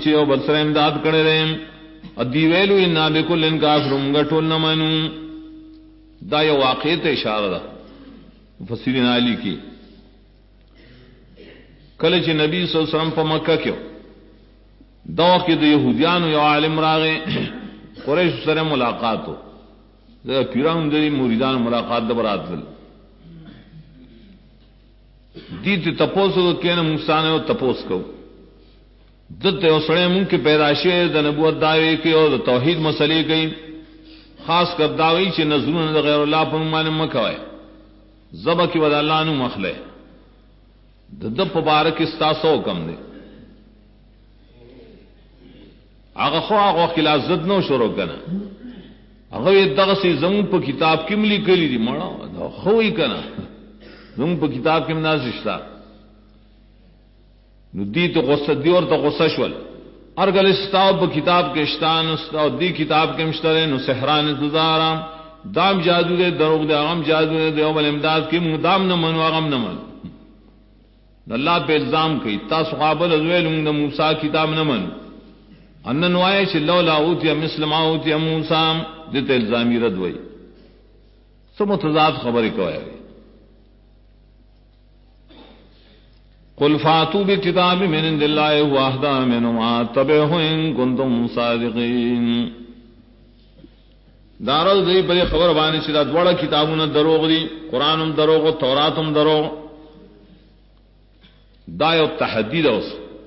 چې او بل سره امداد کړي دي ادي ویلو ان بكل کافرون غټول نه منو دا یو واقعي ته اشاره ده مفسرین علی کی کله چې نبی صلی الله علیه وسلم په مکه کې دا کې د يهوديانو یو عالم راغی قریش سره ملاقات و د پیرانو د مریدانو ملاقات د براتل دي ته تپوسو کینه موسی نه تپوس کو دته اوسړې مونږ کې پیدا شوه د نبوت داوی کې او د توحید مسلې کوي خاص کر داوی چې نظرونه د غیر الله په معنی مکوي زبا کې ود الله نو مخله د مبارک استاسو کم دي هغه خو لازد نو شروع کنه هغه دغه سي زمو په کتاب کې ملي کړی دي مړه دا خو یې کنه زمو په کتاب کې منازشتا نو دي ته غصه دی اور ته غصه شول ارګل استاو په کتاب کې شتان او دی کتاب کې مشتره نو سحران انتظارم دام جادو دے دروغ دے غم جادو دے دیو بل امداد کی مدام نہ منو غم نہ من اللہ پہ الزام کی تاسو قابل ازویل موسی کتاب نہ من ان نوائے چ لولا اوتی مثل ما اوتی موسی دت الزامی رد وئی سو متضاد خبر کوي قل فاتوا بكتاب من عند الله واهدى منهما تبعه ان كنتم صادقين دارو دی پر خبر باندې چې دا دوړه کتابونه دروغ دي قرانم دروغ او توراتم دروغ دا یو تحدید اوس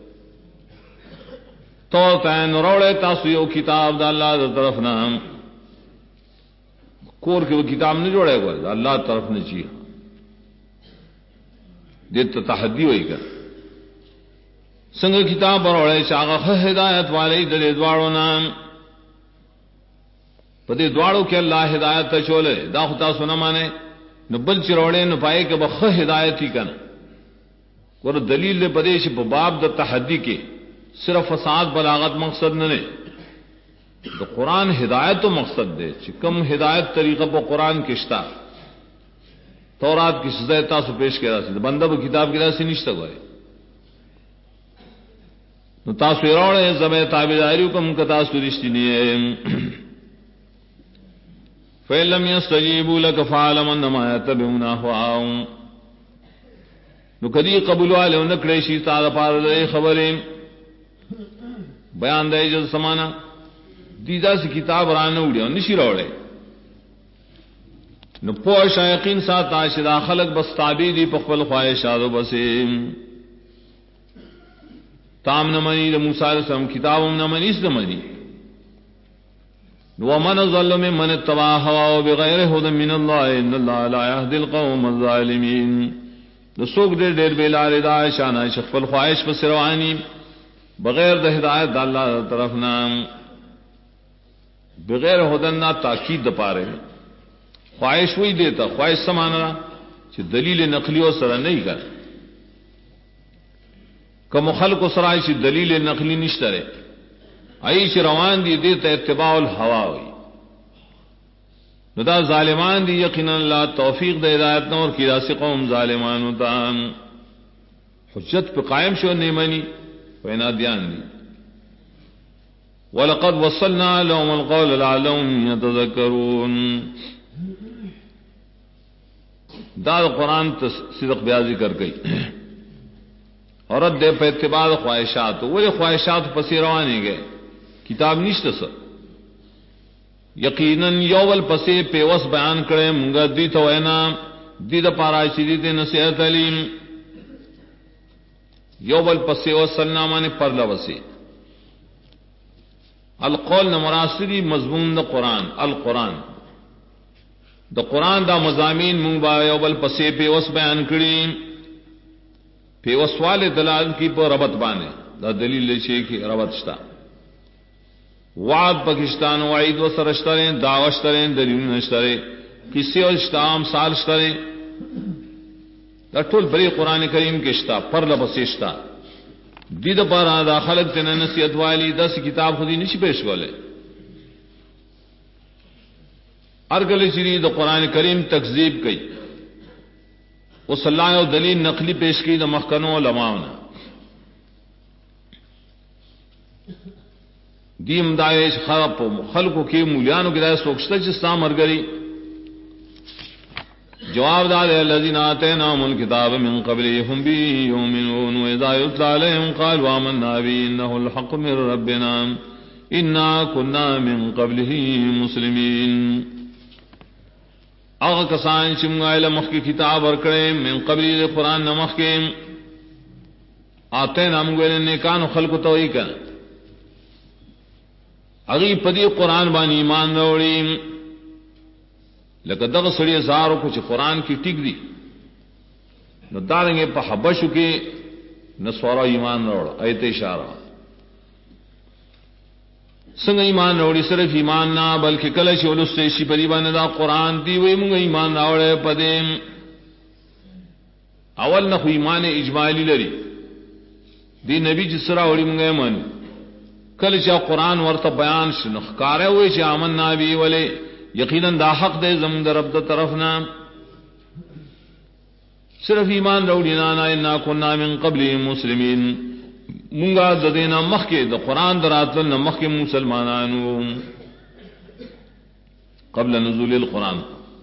تو ته نوړې تاسو یو کتاب د الله تر طرف نه کور کې کتاب نه جوړه کوي الله طرف نه چی دې ته تحدی وایي کړه څنګه کتاب وروړې چې هغه هدایت والے د دواړو نام پدې دواړو کې الله ہدایت ته چولې دا خدا سونه مانه نو بل چروړې نو پای کې بخ ہدایت ہی کنه ور دلیل له پدې چې په باب د تحدی کې صرف فساد بلاغت مقصد نه نه د قران ہدایت تو مقصد دی چې کم ہدایت طریقہ په قران کې شتا تورات کی سزا تاسو پیش کړه چې بنده په کتاب کې راځي نشته غواړي نو تاسو یې راوړې زمې تابعداري کوم کتا تاسو رښتینی فَإِلَّمْ يَسْتَجِيبُوا لَكَ فَاعْلَمْ أَنَّمَا يَتَّبِعُونَ أَهْوَاءَهُمْ نو کدی قبول والے ان کړي شي تعالی پاره خبرې بیان دی جو سمانا دیدا سے کتاب رانه وړي نشي راوړې نو په شایقین سات عاشرا خلق بس تابع دي په خپل خواهشات وبسې تام نه مني د موسی علیہ السلام کتابم نه مني نه مني ومن ظلم من اتبع هواه بغیر هدى من الله ان الله لا يهدي القوم الظالمين نو څوک دې ډېر بیلاره دا شان خپل خواهش په سروانی بغیر د ہدایت د الله طرف نام بغیر هدن تاکید د پاره خواہش وہی دیتا خواہش سمانا چې دلیل نقلی او سره نه کړ کوم خلق سره چې دلیل نقلی نشته عیش روان دی دیتا اتباع الہوا ہوئی نو دا ظالمان دی یقینا اللہ توفیق دا ہدایت نور کی راسی قوم ظالمان ہوتا حجت پہ قائم شو نیمانی فینا دیان دی وَلَقَدْ وَصَّلْنَا لَهُمُ الْقَوْلَ لَعَلَّهُمْ يَتَذَكَّرُونَ دا قرآن صدق بیا ذکر گئی اور رد دے پہ اتباع خواہشات وہی خواہشات پسی روانے گئے کتاب نشته سر یقینا یول پسې پیوس بیان کړي مونږه دې ته وینا دې د پاره چې دې نصیحت علیم یول پسې وسلنا باندې پرلا وسی القول مراسلی مضمون د قران القران د قران دا مضامین مونږ با یول پسې پیوس بیان کړي پیوسواله دلالت کی په ربط باندې دا دلیل شي کې ربط شتا وعد پاکستان وعید و سرشتریں دعوشتریں دلیل نشتریں کسی اور اشتام سال شتریں دا ټول بری قرآن کریم کے اشتا پر لبسشتا دید پر آدھا خلق تینا نصیحت والی 10 کتاب خودی نشی پیش گولے ارگل چری دا قرآن کریم تکذیب کئی اس اللہ و دلیل نقلی پیش کی دا مخکنوں علماؤنا دیم دایش خلقو کی مولیانو کی دای سوکشتا چستا مرگری جواب دار الذين آتيناهم الكتاب من قبلهم به يؤمنون وإذا يتلى عليهم قالوا آمنا به إنه الحق من ربنا إنا كنا من قبله مسلمين اغا کسان چمگا علم کی کتاب ورکڑے من قبل قرآن نمخ کے آتے نام گوئے نیکان خلق توئی کن اگی پدی قرآن بانی ایمان روڑی لکہ دغ سڑی زارو کچھ قرآن کی ٹک دی نو دارنگے پا حبشو کی نسوارا ایمان روڑا ایت اشارہ سنگ ایمان روڑی صرف ایمان نا بلکہ کلش ولستیشی پریبان دا قرآن دی وی منگ ایمان روڑے پدیم اول نخو ایمان اجمالی لری دی نبی جسرا وڑی منگ ایمان کلشا قرآن ورطا بیان شنخ کارے ہوئے چا آمن نابی ولی یقیناً دا حق دے زمین رب دا طرفنا صرف ایمان روڑی نانا انا کننا من قبل مسلمین منگا ددینا مخ کے دا قرآن دراتلن مخ کے مسلمانانو قبل نزول القرآن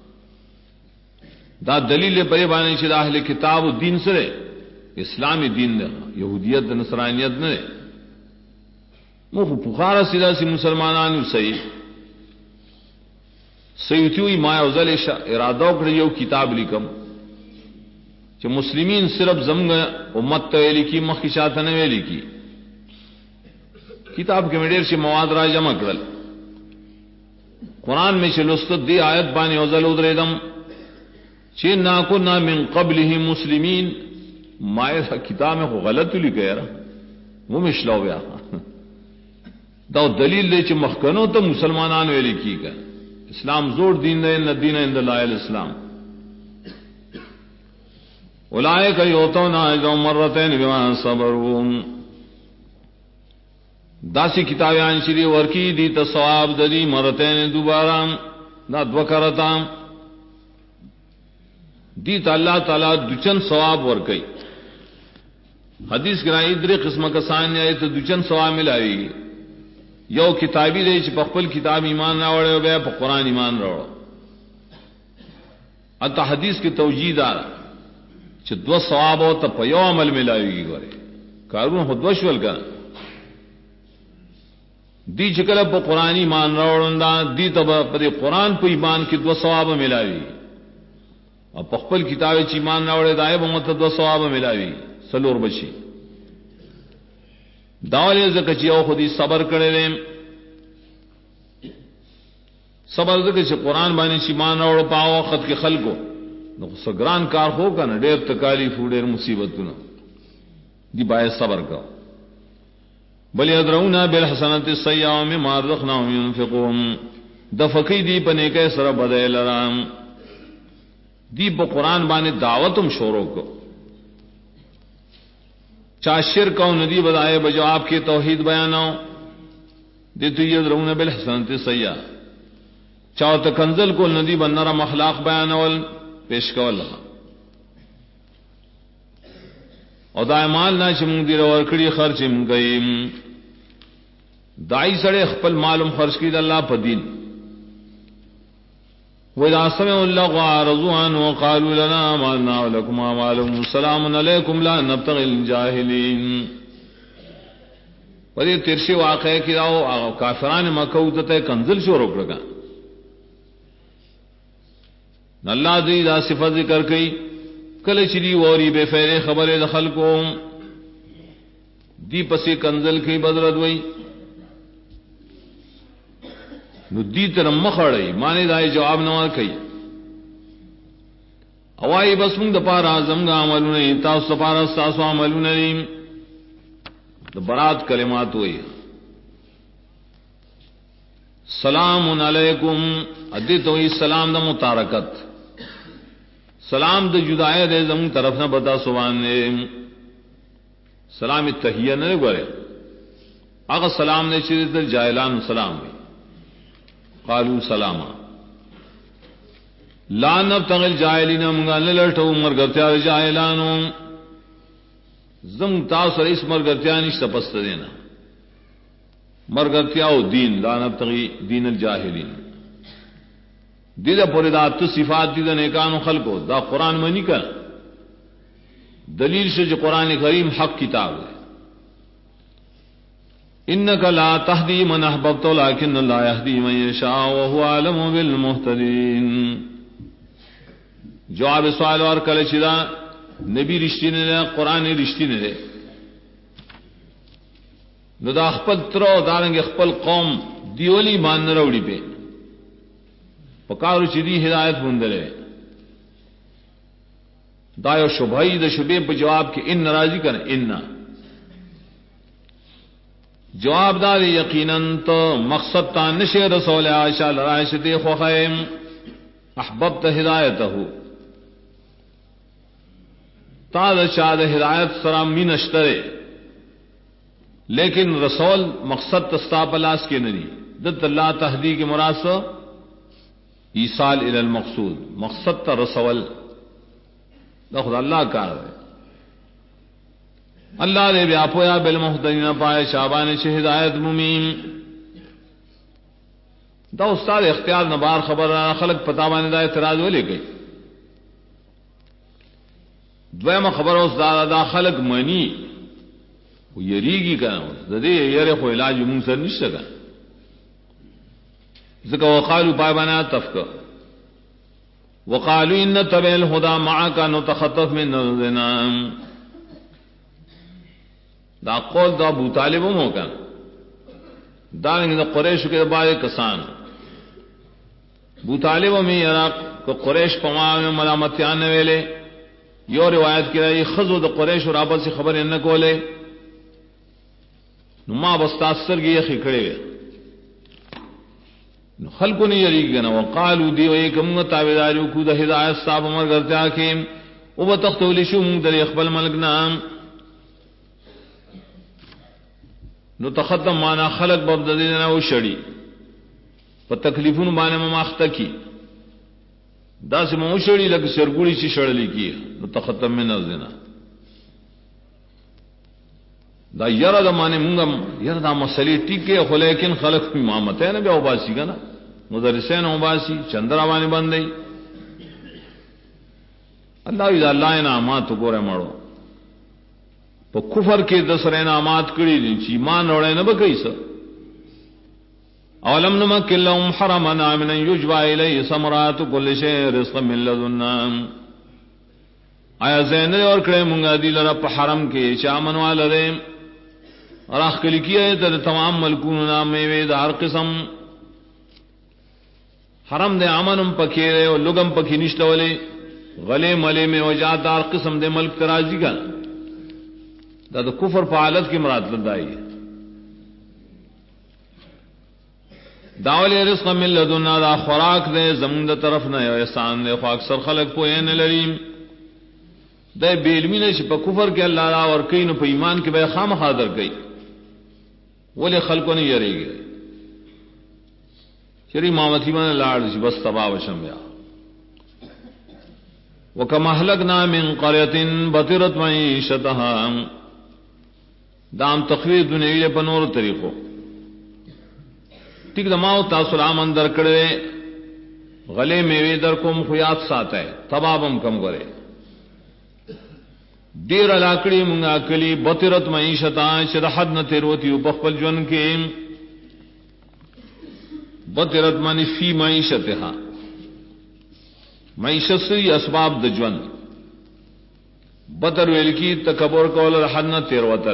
دا دلیل پرے بانے چھ دا اہل کتاب دین سرے اسلامی دین دے یہودیت نصرانیت نے مخ پخارا سیدھا سی مسلمانانو صحیح سیوتیوی ما اوزل ارادہ کړی یو کتاب لیکم چې مسلمین صرف زمغه امت ته لیکي مخکې شاته نه ویلي کی کتاب کې ډېر شي مواد را جمع کړل قرآن میں چلوست دی آیت باندې اوزل ودریدم چې نا كنا من قبله مسلمین ما کتاب میں غلط لیکه یاره وہ مشلو بیا دا دلیل دی چې مخکنو ته مسلمانانو ویلي کیږي اسلام زور دین ہے نہ دین عند اللہ الاسلام اولئک یؤتون اجرا مرتين بما صبروا داسی کتابیان شری ورکی دی تو ثواب ددی مرتين دوبارہ نہ دوکرتا دی تو اللہ تعالی دچن ثواب ورکی حدیث گرائی در قسم کا سان ہے تو دچن ثواب ملاوی یو کتابی دے چھ پخپل کتاب ایمان راوڑے بے پا قرآن ایمان راوڑا اتا حدیث کی توجیہ دار چھ دو ثواب ہوتا پا یو عمل ملاوی گی گورے کارون خود وشول کر دی چکل پا قرآن ایمان راوڑا دی تبا پا دی قرآن پا ایمان کی دو ثواب ملاوی اور پخپل کتاب چھ ایمان راوڑے دائے با متا دو ثواب ملاوی سلور بچی داولی زکچی او خودی صبر کرے لیں صبر زکچی قرآن بانی چی مان روڑ پاو خط کے خلقو نو سگران کار ہو کا نا دیر تکالیف ہو دیر مصیبتو نا دی بائے صبر کا بلی ادرونا بالحسنت السیعہ مما رزقناہم ينفقون دفقی دی پنے کے سر بدے لرام دی پا قرآن بانی دعوتم شورو کو چاہ شرک و ندی بدائے بجو آپ کی توحید بیاناؤ دیتو یدرون بالحسنت سیئہ چاہ تکنزل کو ندی بنرم اخلاق بیاناول پیش کول او دائی مال نا چمون دیر ورکڑی خرچم گئیم دائی سڑے خپل معلوم خرچ کی دا اللہ پا دین وَإِذَا سَمِعُوا اللَّغْوَ أَعْرَضُوا عَنْهُ وَقَالُوا لَنَا أَعْمَالُنَا وَلَكُمْ أَعْمَالُكُمْ سَلَامٌ عَلَيْكُمْ لَا نَبْتَغِي الْجَاهِلِينَ پر یہ ترشی واقعہ کی راو کافران مکہ تے کنزل شروع کرگا اللہ دی دا صفت ذکر کئی کل چلی ووری بے فیرے خبر دخل کو دی پسی کنزل کی بدرد وئی نو دی ترم مخڑی مانے دائی جواب نوار کئی اوائی بس منگ دا پارا زمگا عملو نئی تاس دا پارا ستاسو عملو نئی دا برات کلمات ہوئی سلام علیکم ادیت ہوئی سلام دا متارکت سلام دا جدائے دے زمگ طرف نہ بتا سبان نے سلام تحیہ نہ گورے اگر سلام نے چیز در جاہلان سلام بھی قالوا سلاما لا نبتغي الجاهلين منگا للٹو مرگرتیا جاہلانو زم تاثر اس مرگرتیا نشتا پست دینا مرگتیا او دین لا نبتغي دین الجاہلین دیدہ پوری دا تو صفات دیدہ نیکانو خلقو دا قرآن منی کر دلیل سے جو قرآن کریم حق کتاب ہے انک لا تہدی من احببت لیکن اللہ یہدی من یشاء وهو اعلم بالمہتدین. جواب سوال اور کل چدا نبی رشتی نے دے قرآن رشتی نے دے نو دا خپل ترو دارنگ خپل قوم دیولی مان نروڑی پہ پکارو چدی ہدایت بندرے دایو شبہی دا شبے پہ جواب کہ ان ناراضی کر ان جواب دار یقیناً تو مقصد تا نشے رسول عائشہ لرائشت خوخیم احببت ہدایتہ تا دا شاد ہدایت سرام من اشترے لیکن رسول مقصد تستا پلاس کے ندی دت اللہ تہدی کے مراد ایصال الی المقصود مقصد تا رسول دا خدا اللہ کا ہے اللہ نے بیا پویا بالمہتدین پائے شابان سے ہدایت ممیم دا استاد اختیار نبار خبر رانا خلق پتاوانی دا اعتراض ولے گئی دویم خبر اس دا خلق منی وہ یریگی کا دے یرے خو علاج من سر نشتا کا ذکر وقالو پائے بنا تفک وقالو ان تبع الہدا معاکا نتخطف من نرزنا دا قول دا ابو طالب موکا دارنگ دا قریش کے بارے کسان ابو طالب میں عراق کو قریش پما میں ملامتیان ویلے یو روایت کی رہی خزو دا قریش اور آباد سے خبر ان کو لے ما بستاثر کی یخی کھڑے گئے خلق نہیں یری گنا وقالو دیو ایکم تابعداریو کو دا ہدایت صاحب عمر کرتے حکیم او بتختولی شو مونگ در اقبل ملک نام نو تختم مانا خلق ببددینا و شڑی پا تکلیفون بانے مماختا کی دا سے مو شڑی لگ سرگوڑی چی شڑلی کی نو تختم میں نزدینا دا یرا دا مانے مونگم یرا دا مسئلی ٹیکے خو لیکن خلق بھی محمد ہے نا بیا اوباسی کا نا مدرسین اوباسی چندرا بانے بندئی اللہ دا اللہ انعامات کو رہے مڑو پا کفر کے دسر انعامات کری دی چی ایمان روڑے نبا کئیسا اولم نمکن لهم حرما آمنا یجبا الی ثمرات کل شیء رزقا من لدنا آیا زین اور کرے منگا دی لرا پا حرم کے چامن والا دے اور اخکلی کیا ہے در تمام ملکون نام میں دار قسم حرم دے آمنم پکے رہے اور لگم پکی نشتا والے غلے ملے میں وجات دار قسم دے ملک تراجی کا دا دا کفر فعالت کی مراد لدائی ہے داولی رزق من لدنا دا خوراک دے زمین دا طرف نہ احسان دے خو اکثر خلق پوئے نہ لریم دے بیلمی نے پا کفر کے اللہ را اور کئی نو پا ایمان کے بے خام خادر گئی ولی خلقوں نے یرے گئے چری مامتی من لاڑ بس تباہ وشم یا وَكَمْ أَهْلَكْنَا مِنْ قَرْيَةٍ بَطِرَتْ مَعِيشَتَهَا دام تخویر دنیوی پا نور طریقو ٹک دماؤ تاثرام اندر کڑے غلے میوے در کم خیات ساتا ہے تبابم کم کرے دیر علاقڑی منگا کلی بطرت معیشتا چر حد نہ تیروتی پخپل جون کے بطرت معنی فی معیشتها معیشت سے اسباب د جون بطر ویل کی تکبر کول حد نہ تیروتل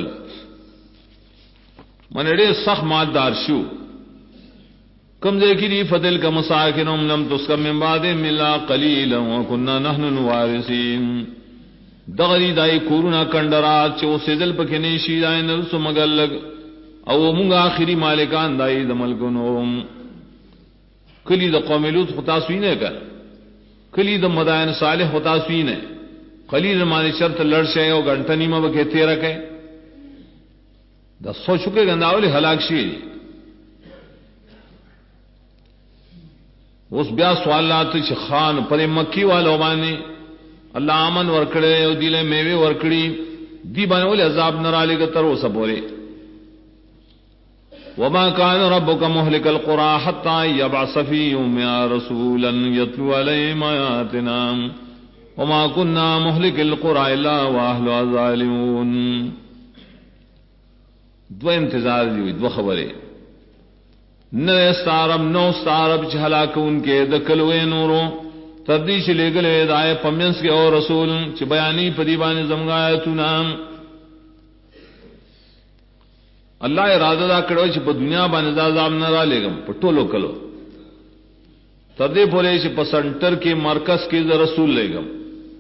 منڑے سخ مالدار شو کم ذکری فتل کا مساکنم لم تسکم من بعد ملا قلیلا وکنا نحن الوارثین دغری دائی کورونا کندرات چو سیدل پکنے شیدائیں نرسو مگلگ او منگا آخری مالکان دائی دا ملکنوم کلی دا قوم لوط خطاسوین ہے کر کلی دا مدائن صالح خطاسوین ہے قلیل مانی شرط لڑشے او گھنٹنی میں بکے تیرہ کے دا سو چکے گنداولی ہلاک شی اس بیا سوالات چھ خان پر مکی والو بانے اللہ آمن ورکڑے او دیلے میوے ورکڑی دی بانے والے عذاب نرالی کا ترو سبورے وما كان ربك مهلك القرى حتى يبعث في يومها رسولا يتلو عليهم آياتنا وما كنا مهلك القرى الا واهلها ظالمون. دو انتظار دی دو خبریں نہ استعرب نو استعرب چہلاک ان کے دکلوے نورو تردیش لے گلے دائے پمینس کے اور رسول چ بیانی پدیبان زمگایتنا اللہ ارادہ دا کڑو چ په دنیا باندې عذاب نہ را لے گم پټولو کلو تدے پورے چ په سنٹر کے مرکز کے رسول لے گم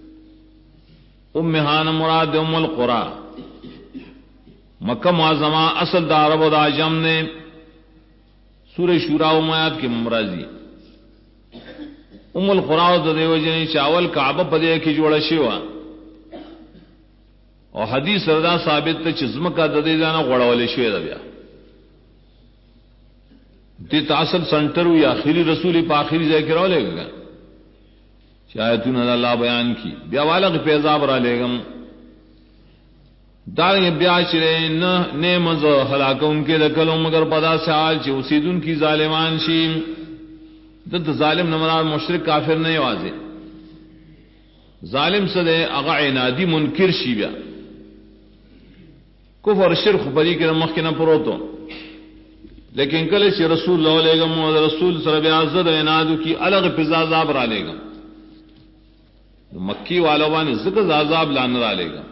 امہان مراد ام القرى مکہ معظمہ اصل دا عرب و دا عجم نے سورہ شورا و آیات کی ممرازی ام القرى د دیو جن چاول کعبہ پدے کی جوڑا شیوا اور حدیث رضا ثابت ته چزم کا د دې ځانه غړولې شوې ده بیا دې تاسل سنټر وی اخیری رسول په اخیری ځای کې راولېګا شایتون الله بیان کی بیا والغ پیزاب را لېګم دار بیا چرے نے مز ہلاک ان کے دکلوں مگر پدا سے حال چ اسیدن کی ظالمان شی دد ظالم نمراد مشرک کافر نہیں واضح ظالم سدے اغا عنادی منکر شی بیا کفر شرک بری کے مخ کے نہ پروتو لیکن کله چې رسول الله علیه و رسول سره بیا عزت عنادو کی الگ فضا عذاب را لے گا مکی والوں باندې ذکر عذاب لان را لے گا.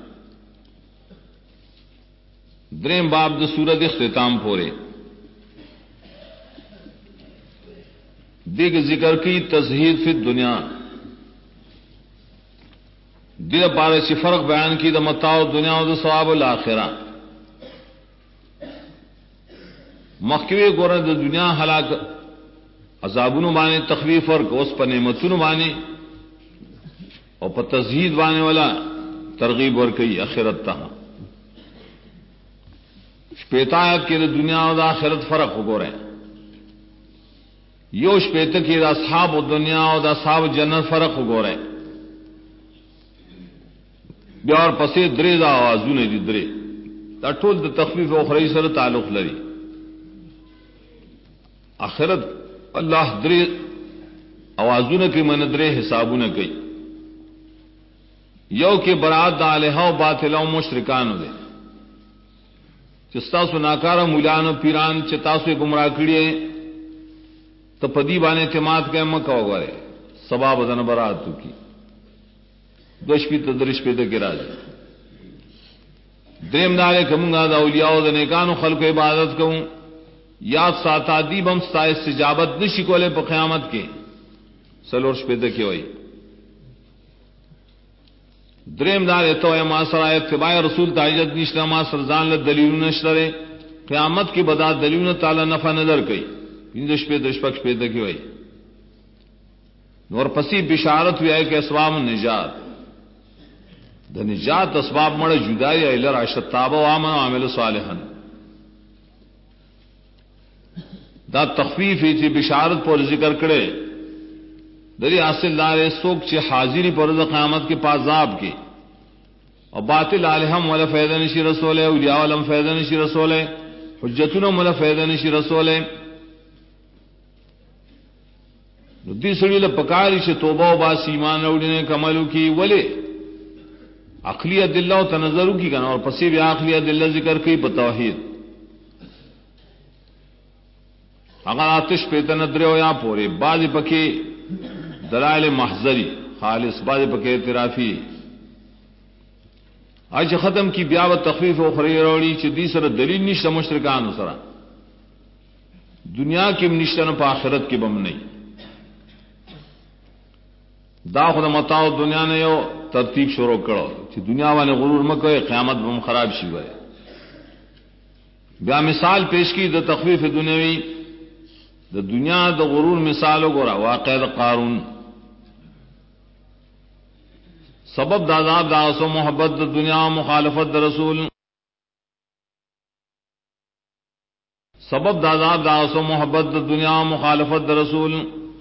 دریم باب د سورۃ اختتام پورے دیکھ ذکر کی تزہید فی الدنیا دل پارے سے فرق بیان کی د متاع دنیا و د ثواب الاخرہ مخکوی گورن د دنیا ہلاک عذابونو بانے تخفیف اور کوس پر نعمتونو بانے اور پر تزہید بانے والا ترغیب اور کئی آخرت تا شپیتایت کے دنیا و دا آخرت فرق ہو رہے ہیں یو شپیت کے دا اصحاب دنیا و دا اصحاب جنت فرق ہو رہے ہیں بیا اور پسے درے دا آوازون دی درے دا ټول د تخفیف اخروی سره تعلق لري آخرت اللہ درے آوازون کی من درے حسابون کی یو کے برات دا الہا و باطلا و مشرکان دے چستا سو ناکارا مولان و پیران چتا سو گمراہ کڑیے تو پدی بانے اعتماد کے مکہ وغیرہ سباب دن برات کی دوشپی تدرش پیدا کے راج دریم دارے کمونگا دا اولیاء دا نیکانو خلق عبادت کوں یاد ساتا دیب ہم ستا استجابت نشی کولے پا قیامت کے سلورش پیدا کی ہوئی دریم دارے تو ما سرا اتباع رسول تاجت نشتا ما سرزان لدلیلون نشترے قیامت کی بدا دلیلون تعالی نفع نظر کئی پندش پیدا شپکش پیدا کی ہوئی نور پسی بشارت ہوئی ہے کہ اسباب النجات دا نجات اسباب مڑ جدائی ایلر عشت تابا و آمن و عامل صالحن دا تخفیف ہی تھی بشارت پر ذکر کرے دری حاصل دارے سوک چھ حاضری پر قیامت کے پازاب کی اور باطل علیہم ولا فیدہ نشی رسول ہے اولیاء علم فیدہ نشی رسول ہے حجتون ولا فیدہ نشی رسول ہے دی سڑی لپکاری سے توبہ و باس ایمان روڑنے کملو کی ولی عقلی دلہ و تنظرو کی کنا اور پسی بھی عقلی دلہ ذکر کی بتوحید اگر آتش پیتا ندرے ہو یا پورے بعض پکے دلائل محضری خالص بعض پکے اعترافی آج ختم کی بیا و تخفیف و خری روڑی چی دی سر دلیل نشتا مشرکان سرا دنیا کی نشتن پا آخرت کی بم نہیں دا خود متاع دنیا نے یو ترتیب شروع کرو چی دنیا والے غرور مکوئے قیامت بم خراب شی ہوئے بیا مثال پیش کی دا تخفیف دنیاوی دا دنیا دا غرور مثالو گورا واقع دا قارون سبب دا عذاب دا اسو محبت دا دنیا و مخالفت دا رسول سبب دا عذاب دا اسو محبت دا دنیا و مخالفت دا رسول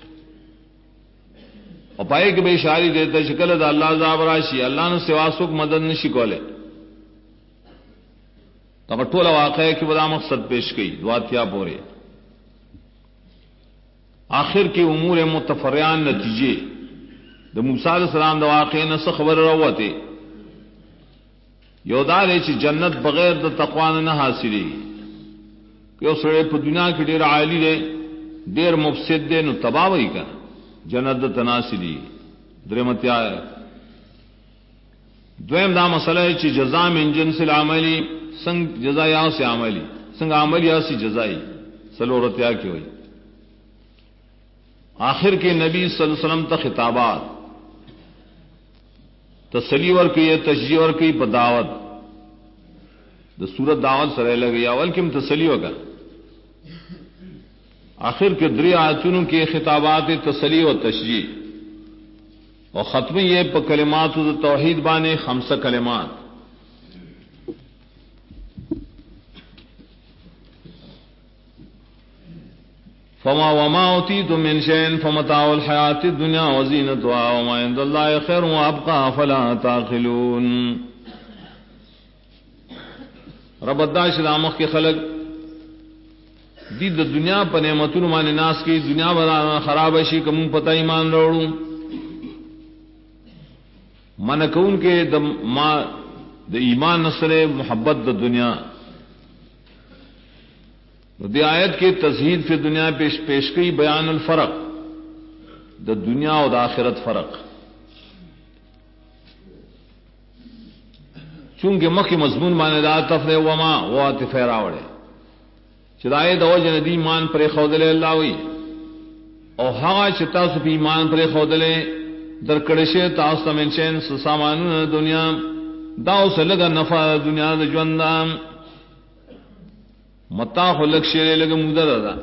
اور پائے کہ بے اشاری دیتا شکل دا اللہ عذاب راشی اللہ نے سوا سک مدد نشی کولے تو ټول واقعہ کی بدا مقصد پیش کی دواتیا پورے آخر کے امور متفریان نتیجے دا موسیٰ علیہ السلام دا واقعہ نہ خبر روتے یودار ہے جنت بغیر دا تقوان نہ حاصلی کہ اس رڑے پہ دنیا کی ڈیر عالی دے دیر مفسد دے نو تباہ وہی کا جنت دا تناسلی درمتیا ہے دویم دا مسئلہ ہے چی جزا من جنس العملی سنگ جزا یا سے عملی سنگ عملی یا سی جزائی سلورتیا کی ہوئی آخر کے نبی صلی اللہ علیہ وسلم تا خطابات تسلی ور کی تشجیع ور کی بدعوت دا سورت دعوت سرے لگی اول کم تسلی وکا آخر کے دری آیتونوں کے خطابات تسلی و تشجیع اور ختم یہ پا کلمات دا توحید بانے خمس کلمات فما وما اوتیتم من شیء فمتاع الحیاۃ الدنیا وزینتها وما عند اللہ خیر وابقى فلا تعقلون رب داش رامخ کے خلق دی د دنیا پر نعمتونو باندې ناس کی دنیا بڑا خراب شي کوم پتہ ایمان وروړو من کون کے د ایمان نصر محبت د دنیا دی آیت کے تزہید فی دنیا پیش کی بیان الفرق دا دنیا اور دا آخرت فرق چونکہ مخی مضمون مانے دا تفرے وما وہ عاطفہ راوڑے چدائے دو جن دی ایمان پر خودلے اللہ ہوئی اور ہاں چتا سپی ایمان پر خودلے در کڑشے تاستا منشین سامانون دنیا داو سے لگا نفع دنیا دا جوندام متا خلق شیرے لگے مدر ادا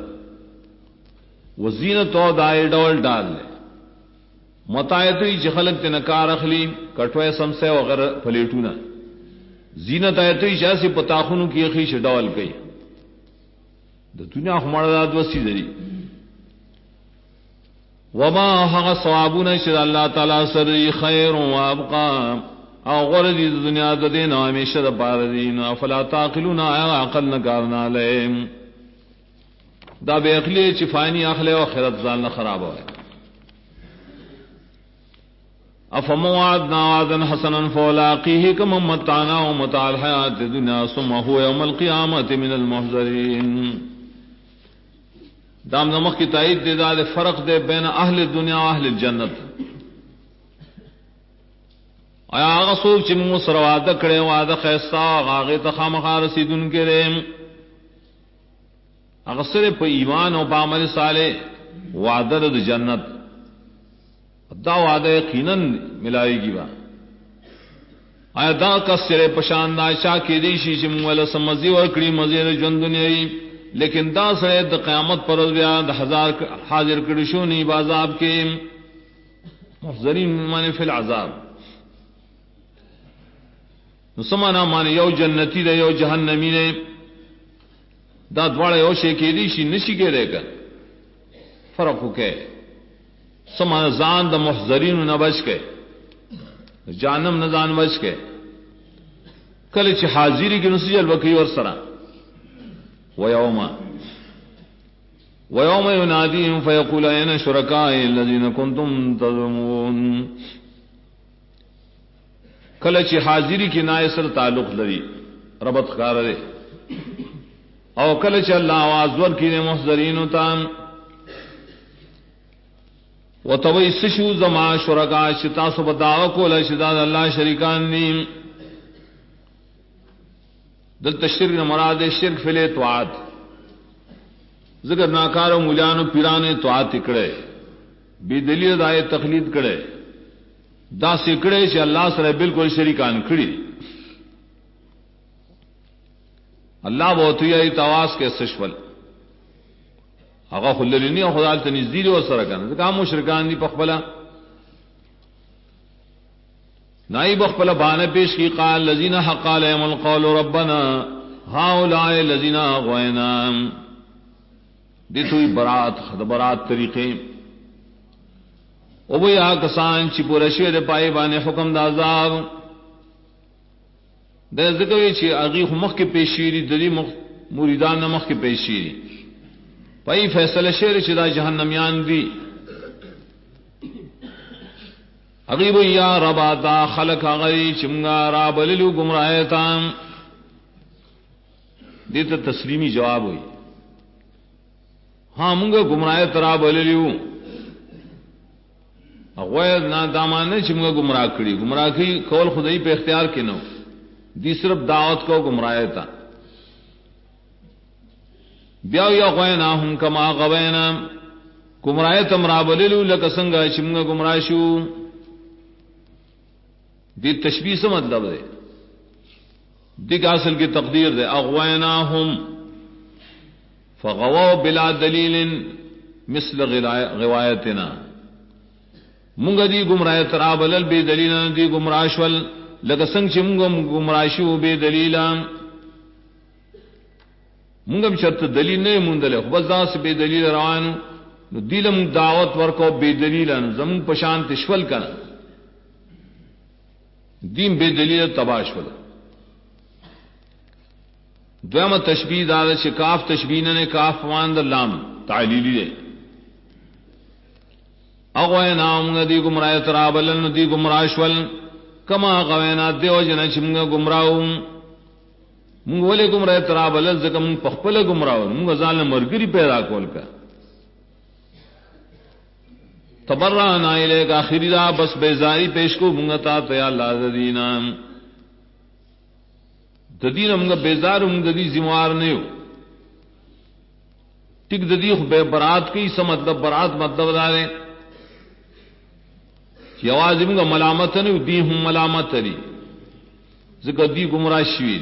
وزینت و دائے ڈول ڈال لے متایتوی چی خلق تے نکار اخلی کٹوے سمسے وغیر پلیٹونا زینت آیتوی چاسی پتاخونو کی اخیش ڈول کئی دا دنیا خمارداد وسی دری وما حق صوابونا شد اللہ تعالی سر خیر و ابقام او غرض دنیا د دین او ہمیشہ د پار دین افلا تعقلون عقل نہ کارنا لهم دا بے عقلی چفانی اخلے او خیرت زال نہ خراب ہوئے افموعدنا وعدا حسنا فلاقيه كما متعنا ومتاع الحياة الدنيا ثم هو يوم القيامة من المحضرين دام نمک کی تائید دے دا فرق دے بین اہل الدنیا و اہل الجنت آیا آغا سوک چی مو سر وعدہ کڑے وعدہ خیستا آغاغی تخامخا رسیدن کے ریم آغا سر پا ایمان و پا عمل صالح وعدہ دا جنت دا وعدہ یقیناً ملائی گی با آیا دا کس سر پشاند آشا کی دیشی چی مو علیہ سمزی ورکڑی مزید جن دنیای لیکن دا سر دا قیامت پر بیا دا ہزار حاضر کڑشونی بازاب کے محضرین مانے فی العذاب سمانا مانے یو جنتی دے یو جہنمی دے دا دوڑا یو شے کی دیشی نشی کے دے کر فرق ہو کے سمانا زان دا محضرین نہ بچ کے جانم نہ زان بچ کے کل چھ حاضری کی نسجل بکی اور سرا ویوم ینادیہم فیقول این شرکائی الذین کنتم تزعمون کلچ حاضری کی نائسر تعلق لری ربط خار رے او کلچ اللہ آوازور کی نے محضرین تام و توی سشو زما شرکا شتاسو بدعو کو لشداد اللہ شریکان نیم دلتا شرک مراد شرک فلے توعات ذکر ناکارو ملیانو پیرانے توعات اکڑے بی دلیل دائے تقلید کڑے دا سکڑے چ اللہ سره بالکل شریکان کړي اللہ بہت ہی تواس کے سشول هغه خللنی او خدای ته نږدې و سره کنه ځکه مشرکان دي په خپل نائب خپل باندې پیش کی قال الذين حق عليهم القول ربنا هؤلاء الذين غوينا دي توي برات طریقے او بیا کسان چې پورا شی د پای باندې حکم د عذاب دا ذکر چې اغي مخ کې پیشيري د دې مریدان مخ کې پیشيري پای فیصله شعر چې دا جهنميان دي اغي و یا رب دا خلق غي چمغا را بللو گمراهتان دې ته تسلیمی جواب وي ہاں مونږه گمراه ترا بللیو هغه نه دامانه چې موږ گمراه کړی گمراهی کول خدای په اختیار کې نو دی صرف دعوت کو گمراهی تا بیا یو غوینا هم کما غوینا گمراهی تم را بللو لکه څنګه چې موږ گمراه شو دی تشبیه څه مطلب دی دغه اصل کی تقدیر ده اغویناهم فغوا بلا دلیل مثل غوایتنا مونږ دی گمراه ترا بلل به دلیل نه دی گمراشول لکه څنګه چې مونږ گمراشو به دلیل مونږ هم شرط دلیل نه مونږ خو بس ځاس به دلیل روانو نو دیلم دعوت ورکو به دلیل زمون پشان تشول کنه دین به دلیل تباشول دویمه تشبیه دار چې کاف تشبیه نه کاف وان د لام تعلیلی ده اغوینا موږ دی گمراه ترا بلن دی گمراشول کما غوینا دیو جن چې موږ گمراو موږ ولې گمراه ترا بلل ځکه موږ په خپل گمراو موږ ځان مرګري پیدا کول کا تبرعنا الیک اخری دا بس بیزاری پیش کو موږ ته یا الله الذین د دین موږ بیزار موږ د دې ذمہوار نه یو ټیک د دې خو به برات کی سم مطلب برات مطلب دارې چې आवाज موږ ملامت نه دی هم ملامت لري ځکه دی گمراه شوی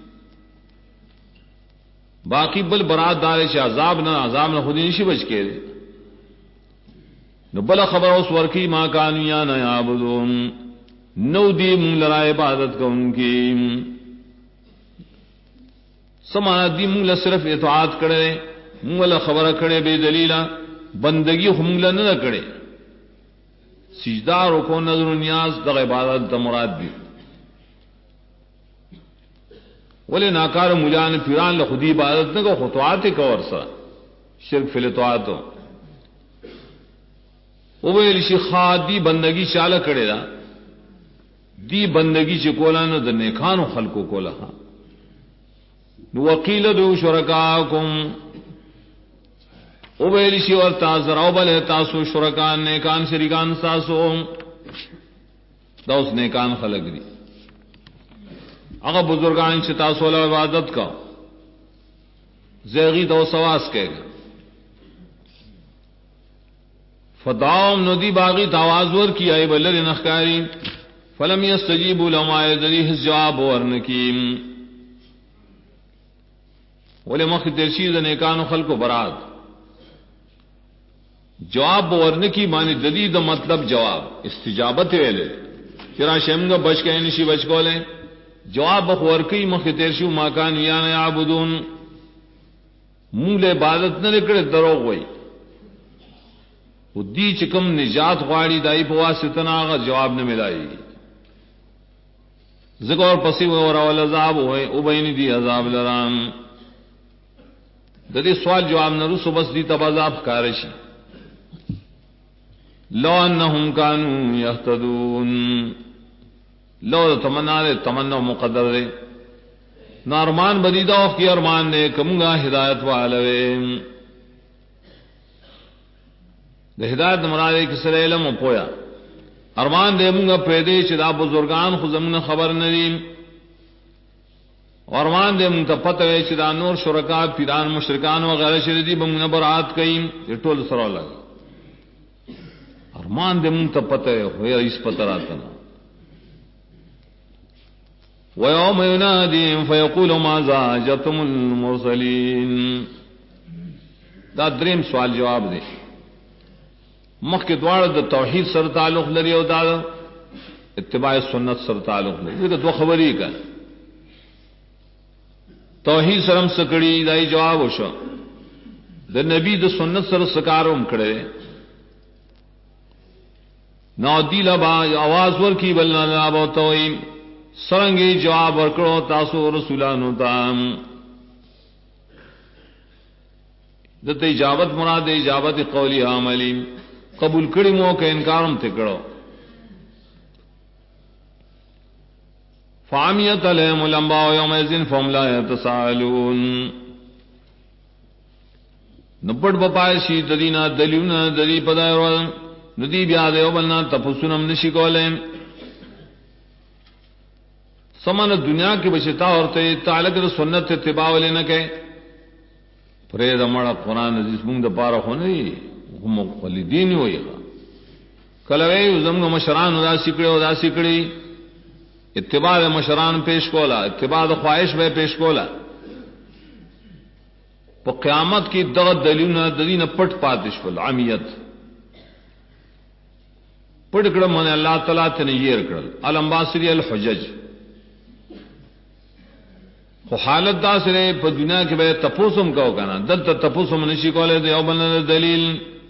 باقی بل برات دار چې عذاب نه خودی نشي بچ کېږي نو بل خبر اوس ورکی ما کان یا نه عبادون نو دی موږ لرا عبادت کوونکی سمانا دی موږ له صرف اطاعت کړي موږ له خبره کړي به دلیل بندگی هم موږ نه کړي سجدہ رکوع نظر و نیاز د عبادت د مراد دی ولې ناکار مولان پیران له خودی عبادت نه کو خطوات کو ورسره شرک فی الاطاعت او ویل شي خادي بندگی شاله کړي دا دی بندگی چې کولانو د نیکانو خلقو کوله نو وقیل دو شرکاکم او ویل شي ورتا زراو بل تاسو شرکان نیکان شریکان تاسو دا اوس نیکان خلق دي هغه بزرگان چې تاسو له عبادت کا زیغی دو سواس کېږي فداوم ندی باغی تاواز ور کی ای بلر نخکاری فلم یستجیبوا لما یذریه جواب ورنکیم ولې مخ ترشید نیکانو خلقو برات جواب ورنکی معنی جدید مطلب جواب استجابت ویلے چرا شمغه بچ کئ نشي بچ کولې جواب ورکی مخ ترشو ماکان یا نه عبادون مول عبادت نه کړه دروغ وای و دی چکم نجات غواړي دای په واسطه نه جواب نه ملایي ذکر پسی اور اول عذاب ہوئے او بین دی عذاب لرام د دې سوال جواب نه رسو بس دی تبعذاب کارشي لو انهم كانوا يهتدون لو تمنا مقدر دے نارمان بدیدہ وقت کی ارمان نے کمگا ہدایت والوے دے ہدایت مرادے کسر علم و پویا ارمان دے منگا پیدے چدا بزرگان خود زمین خبر ندیم ارمان دے منگا پتوے چدا نور شرکا پیران مشرکان وغیرہ شردی بمگنا برات کئیم یہ ٹول سرو لگا ارمان دے منگا پتوے ہویا اس پتر آتنا وَيَوْمَ يُنَادِهِمْ فَيَقُولُ مَاذَا أَجَبْتُمُ الْمُرْسَلِينَ دا دریم سوال جواب دے مخ کے دوار دا توحید سر تعلق لري او دا اتباع سنت سر تعلق لري دا دو خبری کا توحید سرم سکڑی دای جواب وشو دا نبی دا سنت سر سکاروم کڑے نو دی لبا آواز ور کی بلنا لابا تویم سرنگی جواب ورکڑو تاسو رسولانو تام دت اجابت مراد اجابت قولی عملی قبول کړي مو که انکارم ته کړو فامیت علیہم الانباء یومئذ فهم لا یتساءلون نپټ بپایشی دلینا دلیونا دلی پدایرو ندی بیا دیو بلنا تپسونم نشی کولیم سمان دنیا کی بچتا اورتے تعلق سنت اتباع لینا کہ پرید امڑا قرآن عزیز مونگ دا پارا خونی مقلدین ہوئی کلوے زمگ مشران ادا سکڑی اتباع مشران پیش کولا اتباع خواہش بے پیش کولا پا قیامت کی دغت دلینا پٹ پاتش پل عمیت پٹ کڑا من اللہ تعالیٰ تنیر کڑل الانباسری الحجج خو حالت دا سرے پا دنیا کے بے تپوسم کہو کنا دلتا تپوسم نشی کولے دے اوبل دلیل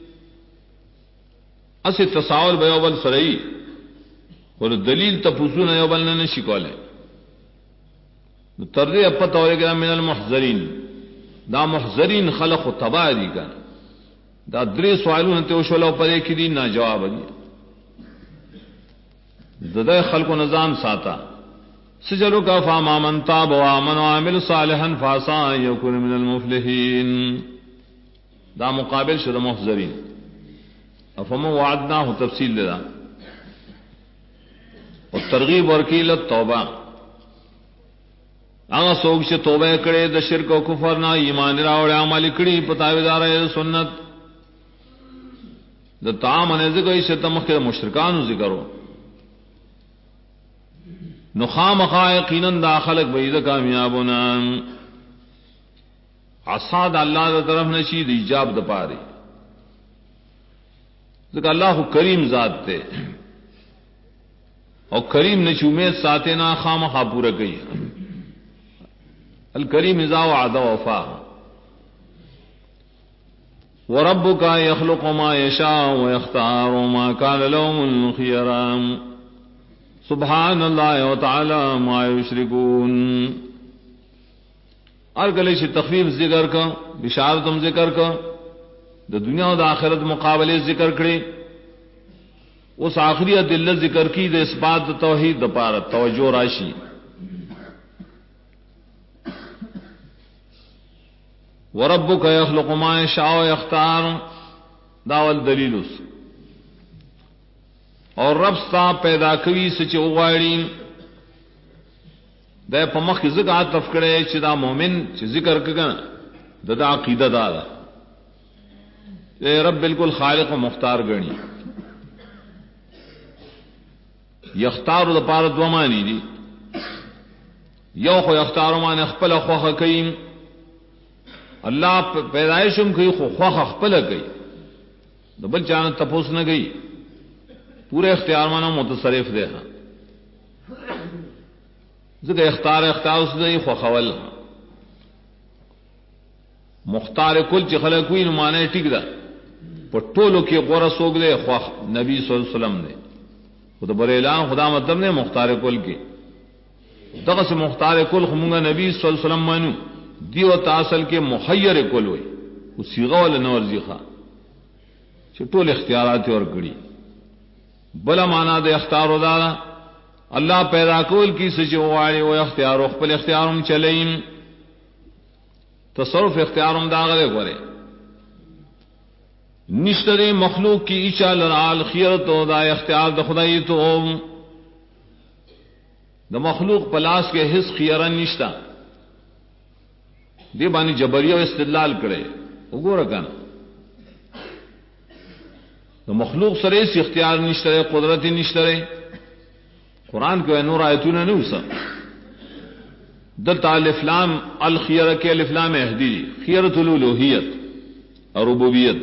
اسی تصاول بے اوبل سرئی اور دلیل تپوسون اوبل نشی کولے تردی اپا طورے کنا من المحضرین دا محضرین خلق و تباہ دی کنا دا دری سوالون تے وشولو پدے کی دی نا جواب دی ددے خلق و نظام ساتا سجلو کا فاما من تاب وآمن وعمل صالحا فعسى ان يكون من المفلحين دا مقابل شد محضرین افما وعدناه تفصیل لدا اور ترغیب ورکیل التوبہ آغا سوک چھ توبہ کڑے دا شرک و کفر نا ایمان راوڑے عمالی کڑی پتاویدار ہے سنت دا تعام انیزے کوئی شتا مخیر مشرکانو ذکرو نخام خائقینن دا خلق بید کامیابونا عصاد اللہ دا طرف نشید ایجاب دا پاری ذکر اللہ کو کریم ذات تے اور کریم نے چومید ساتے نا خام خواہ پورا گئی الکریم اذا وعد وفا وربک یخلق ما یشاء ویختار ما کان لهم الخیرا سبحان اللہ وتعالی ما یشرکون ارگلش تخفیف ذکر کا بشارتم ذکر کا دا دنیا و دا آخرت مقابلے ذکر کرے اس آخری دل ذکر کی دا اس بات توحید دا پارت توجہ راشی وربک یخلق ما یشاء ویختار داول دلیل اس اور رب ستا پیدا کوي سچ وغواړي دا په مخ ذکر عطف کړي چې دا مؤمن چې ذکر کړه دا عقیده دا اے رب بالکل خالق و مختار غني یختار د پاره دوه معنی دي یو خو یختار معنی خپل خوخه کوي الله پیدایشم کوي خو خوخه خپل کوي د بل چانه تپوس نه کوي پورے اختیار مانا متصرف دے ہاں ذکر اختیار اس دے خوخول مختار کل چی خلق کوئی نمانے ٹک دا پر ٹولو کی غورا سوک دے خوخ نبی صلی اللہ علیہ وسلم نے خدا بر اعلان خدا مطلب نے مختار کل کی دغس مختار کل خمونگا نبی صلی اللہ علیہ وسلم مانو دیو تاصل کے محیر کل ہوئی وہ سیغا والا نورزی خواہ چی ٹول اختیاراتی اور گڑی بلا مانا دے اختیار و دادا اللہ پیدا کول کی سچ وغاڑی و اختیار و خپل اختیارم چلیم تصرف اختیارم داغلے گورے نشتر مخلوق کی ایچا لرال خیرت و دا اختیار دا خدای تو دا مخلوق پلاس کے حس خیرن نشتا دی بانی جبریہ و استدلال کرے اگو رکھنا تو مخلوق سرے سے اختیار نشترے قدرتی نشترے قرآن کو نور آیتون نے اسا دلتا الافلام الخیر کے الافلام اہدی خیرت الالوحیت اور ربوبیت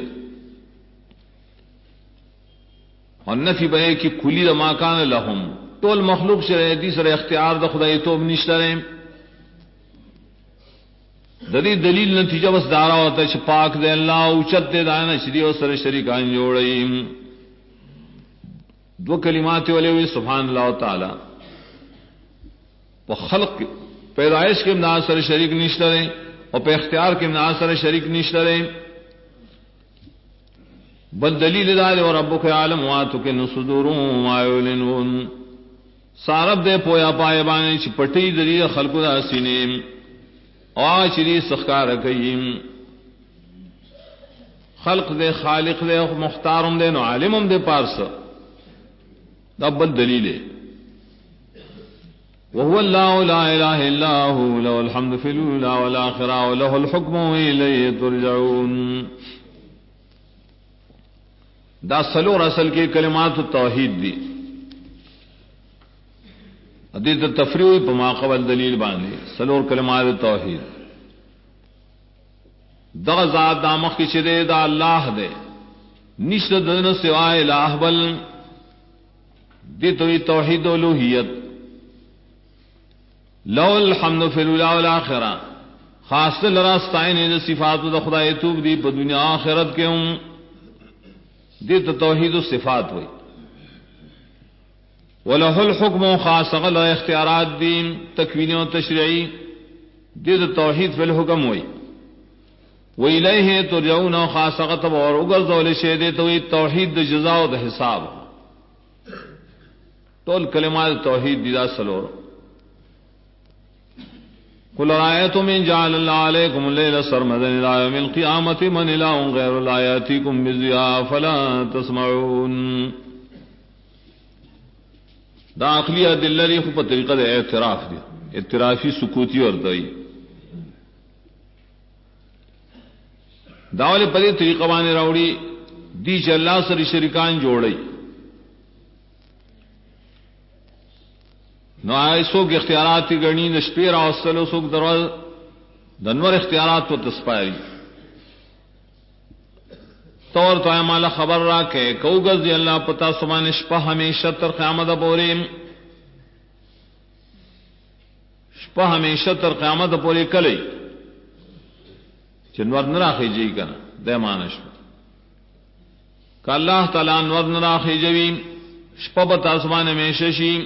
اور نفی بہے کی کلی ما کان لہم طول مخلوق سے رہتی سر اختیار دا خدای توب نشترے دلی دلیل نتیجہ بس دارا ہوتا ہے پاک دے اللہ اوچت دے دانا شری و سر شریکان جوڑیم دو کلمات والے ہوئے سبحان اللہ تعالی په خلق پیدائش کې امداد سره شریک نشته دی او په اختیار کې امداد سره شریک نشته دی. بل دلیل دا دی ربک یعلم ما تکن صدورهم ما یعلنون، سارب دے پویا پائے بانے چھ پٹی دلی خلق دا سینیم او چری سخکار کئیم. خلق دے خالق دے مختارم دے نو عالمم دے پارس دا بل دلیل ہے. وهو الله لا اله الا هو له الحمد في الاولى والاخره وله الحكم واليه ترجعون. دا سلور اصل کے کلمات التوحید دی حدیث تفریح په ما قبل دلیل باندې سلور کلمات التوحید. دا ذات دا مخ کی چدے دا اللہ دے نشد دن سوائے الہ بل دی توی توحید الوہیت. لو الحمد فی الاولی والآخرہ خاص لراستائن دا صفات دا خدای توب دی پا دنیا آخرت کے ہوں دی تو توحید الصفات ہوئی. وَلَهُ الْحُكْمُ خاص غل اختیارات دین تکوینی و تشریعی دی تو توحید فی الحکم ہوئی. وَإِلَيْهِ تُرْجَعُونَ خاص غطب اور اگرز ولی شہدے توی توحید دا جزا و دا حساب. طول کلمات توحید دیدہ سلور. قل رأيتم إن جعل الله عليكم الليل سرمدا إلى يوم القيامة من إله غير الله يأتيكم بضياء فلا تسمعون. دا عقلی دل لري خو په طریقه د اعتراف دی، اعترافی سکوتی ورته وي. دا ولې په دې طریقه باندې راوړي دي چې الله سره شریکان جوړي. نو ایسو کے اختیارات کی گرنی نشپیر اوصلو سوک دروازه دنور اختیارات تو تسپاری طور تو مالا خبر را کہ کوگز دی اللہ پتا سمان شپہ ہمیشہ تر قیامت پوریم شپہ ہمیشہ تر قیامت پوری کلی چنور نراخی جی کنا دے مانش کہ اللہ تعالی انور نراخی جویم شپہ پتا سمان ہمیشہ شیم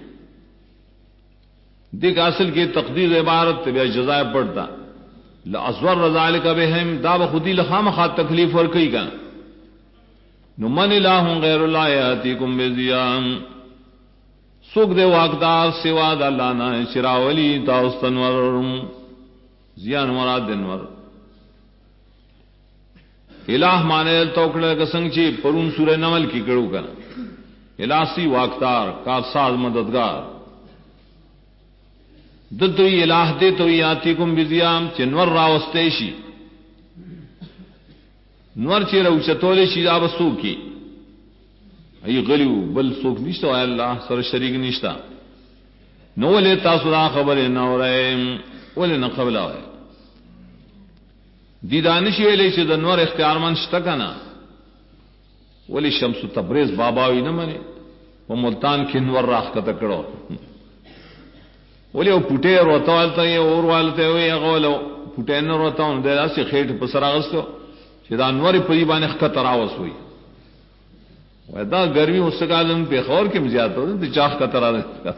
دیکھ اصل کی تقدیر عبارت بے جزائے پڑتا لازور ذالک بہم دا بخودی لخام خاط تکلیف اور کئی کا نو من الہ غیر اللہ یاتیکم بضیاء سوک دے واقدار سوا دا اللہ نا چراولی تاستنور زیان مراد دنور. الہ مانے توکڑے کسنگ چی پرون سورہ نمل کی کڑو کنا الہ سی واقدار کارساز مددگار دتوی الہ دے تو یاتیکم بضیاء چنور راوستیشی نور چی روچتولی شی دا بسو کی ای غلیو بل سوک نشتا اے اللہ سر شریک نشتا نو لے تاسو دا خبر نو رہے ولی نقبل آئے دیدانشی ویلے چی دا نور اختیار من شتا کنا ولی شمس تبریز باباوی نمانی و ملتان کی نور راخ کتکڑو ولی وہ پوٹے روتا والتا ہے اور والتے ہوئے اغولو پوٹے نہ روتا ہوں دے راسی خیٹ پسر آغستو چیدہ انواری پریبان اخکت راوس ہوئی ویدہ گرمی اس کا دن پہ خور کے مزیاد ہو دن چاخ کا ترا دے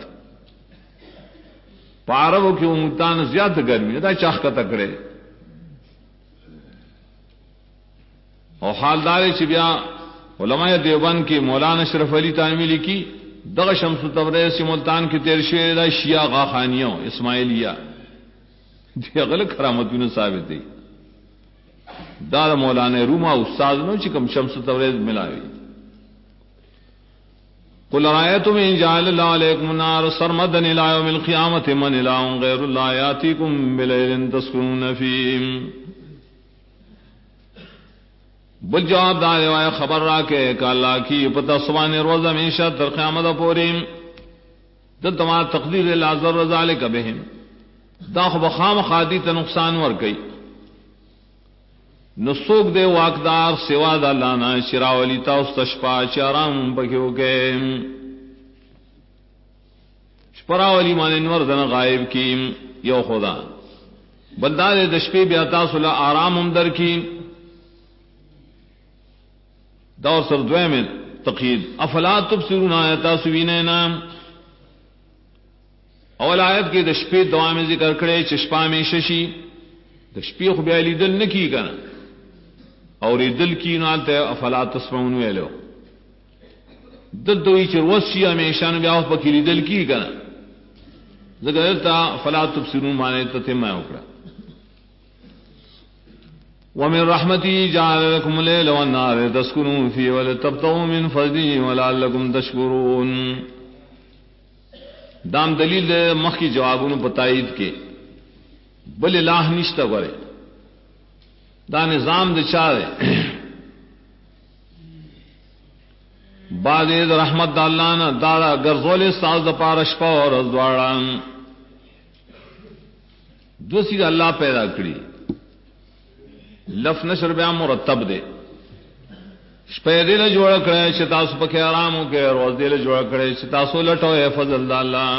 پارو کی امتان زیادہ گرمی دا چاخ کا تکڑے اور حالدار چبیا علماء دیوبند کی مولانا اشرف علی تعمیلی کی دغ شمس تبریز سی ملتان کی تیر شویر دا شیعہ غاخانیوں اسماعیلیہ دی غلق کرامتون ثابت دی دا مولانا روما استاذ نو چکم شمس تبریز ملاوی. قل رأيتم إن جعل الله عليكم النار سرمدا إلى يوم القيامة من إله غير الله يأتيكم بليل تسكنون فيه. بل جواب دار ہے خبر را کہ اللہ کی پتہ سبحان روز ہمیشہ تر قیامت پوریم تو تمہارا تقدیر لازر ذالک بہم دا بخام خادی تے نقصان ور گئی نسوک دے واقدار سوا دا لانا شراولی تا استشپا چارام بکیو گئے شپراولی مان انور دن غائب کی یو خدا بلدار دشپی بیاتا صلح آرام در کی دور سر دوے میں تقید افلا تبصرون آیتا سوینینا اول آیت کې د شپې دوام ذکر کړي چې شپه می ششي د شپې خو بیا لیدل نه کی کنه او لیدل کی نه ته افلا تسمعون ویلو دلته چې وصی همیشه نه بیا په کې لیدل کی کنه زګرتا فلا تبصرون معنی ته ما وکړه ومن رحمتي جعل لكم الليل والنهار تسكنوا فيه ولتبتغوا من فضله ولعلكم تشكرون دام دلیل مخ کی جوابونو بتائید کے بل الہ نشتا غره دا نظام د چاره بعد رحمت الله نه دا غرزول ساز د پارش په اور ازواړان دوسی الله پیدا کړی لف نشر بیا مرتب دے شپه دې له جوړ کړی چې تاسو پکې آرام وکړئ روز دې له جوړ کړی چې تاسو لټوي فضل د الله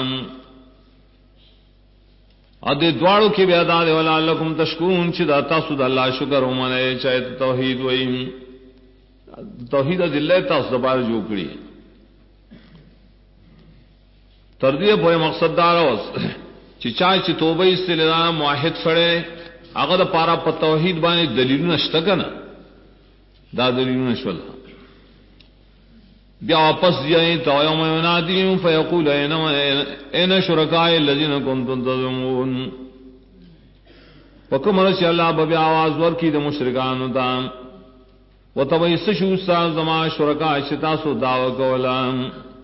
ا دې دواړو کې بیا دا دی ولعلکم تشکرون چې دا تاسو د الله شکر ومنئ چې توحید وایي توحید د الله تاسو د بار جوړ کړی تر دې په مقصد دا راوس چې چې توبه استلزام موحد سره هغه د پارا په توحید باندې دلیلونه شته کنه دا دلیلونه شول بیا واپس ځای ته یوم ینادیهم فیقول اين شرکاء الذين كنتم تزعمون وکم رسول الله به आवाज ورکی د مشرکانو ته وتویس شو زما شرکاء شتا سو داو کولم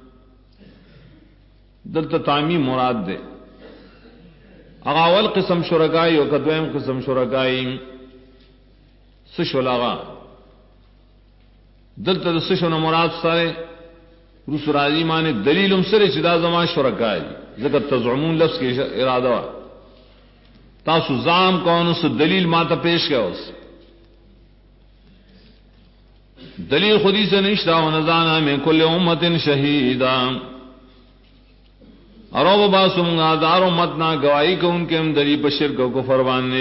دلته تعمیم مراد ده اغا اول قسم شرکائی او کدویم قسم شرکائی سشو لغا دلتا دا سشو نمراد سارے روس راضی مانے دلیلم سرے چدا زمان شرکائی ذکر تزعمون لفظ کی ارادہ وا تاسو زام کونو سے دلیل ماتا پیش گیا اس دلیل خودی سے نشتا و نزانا میں کل امت شہیدا اروب باسم گا دارو متنا گواہی کو ان کے ہم دری بشر کو کفر بانے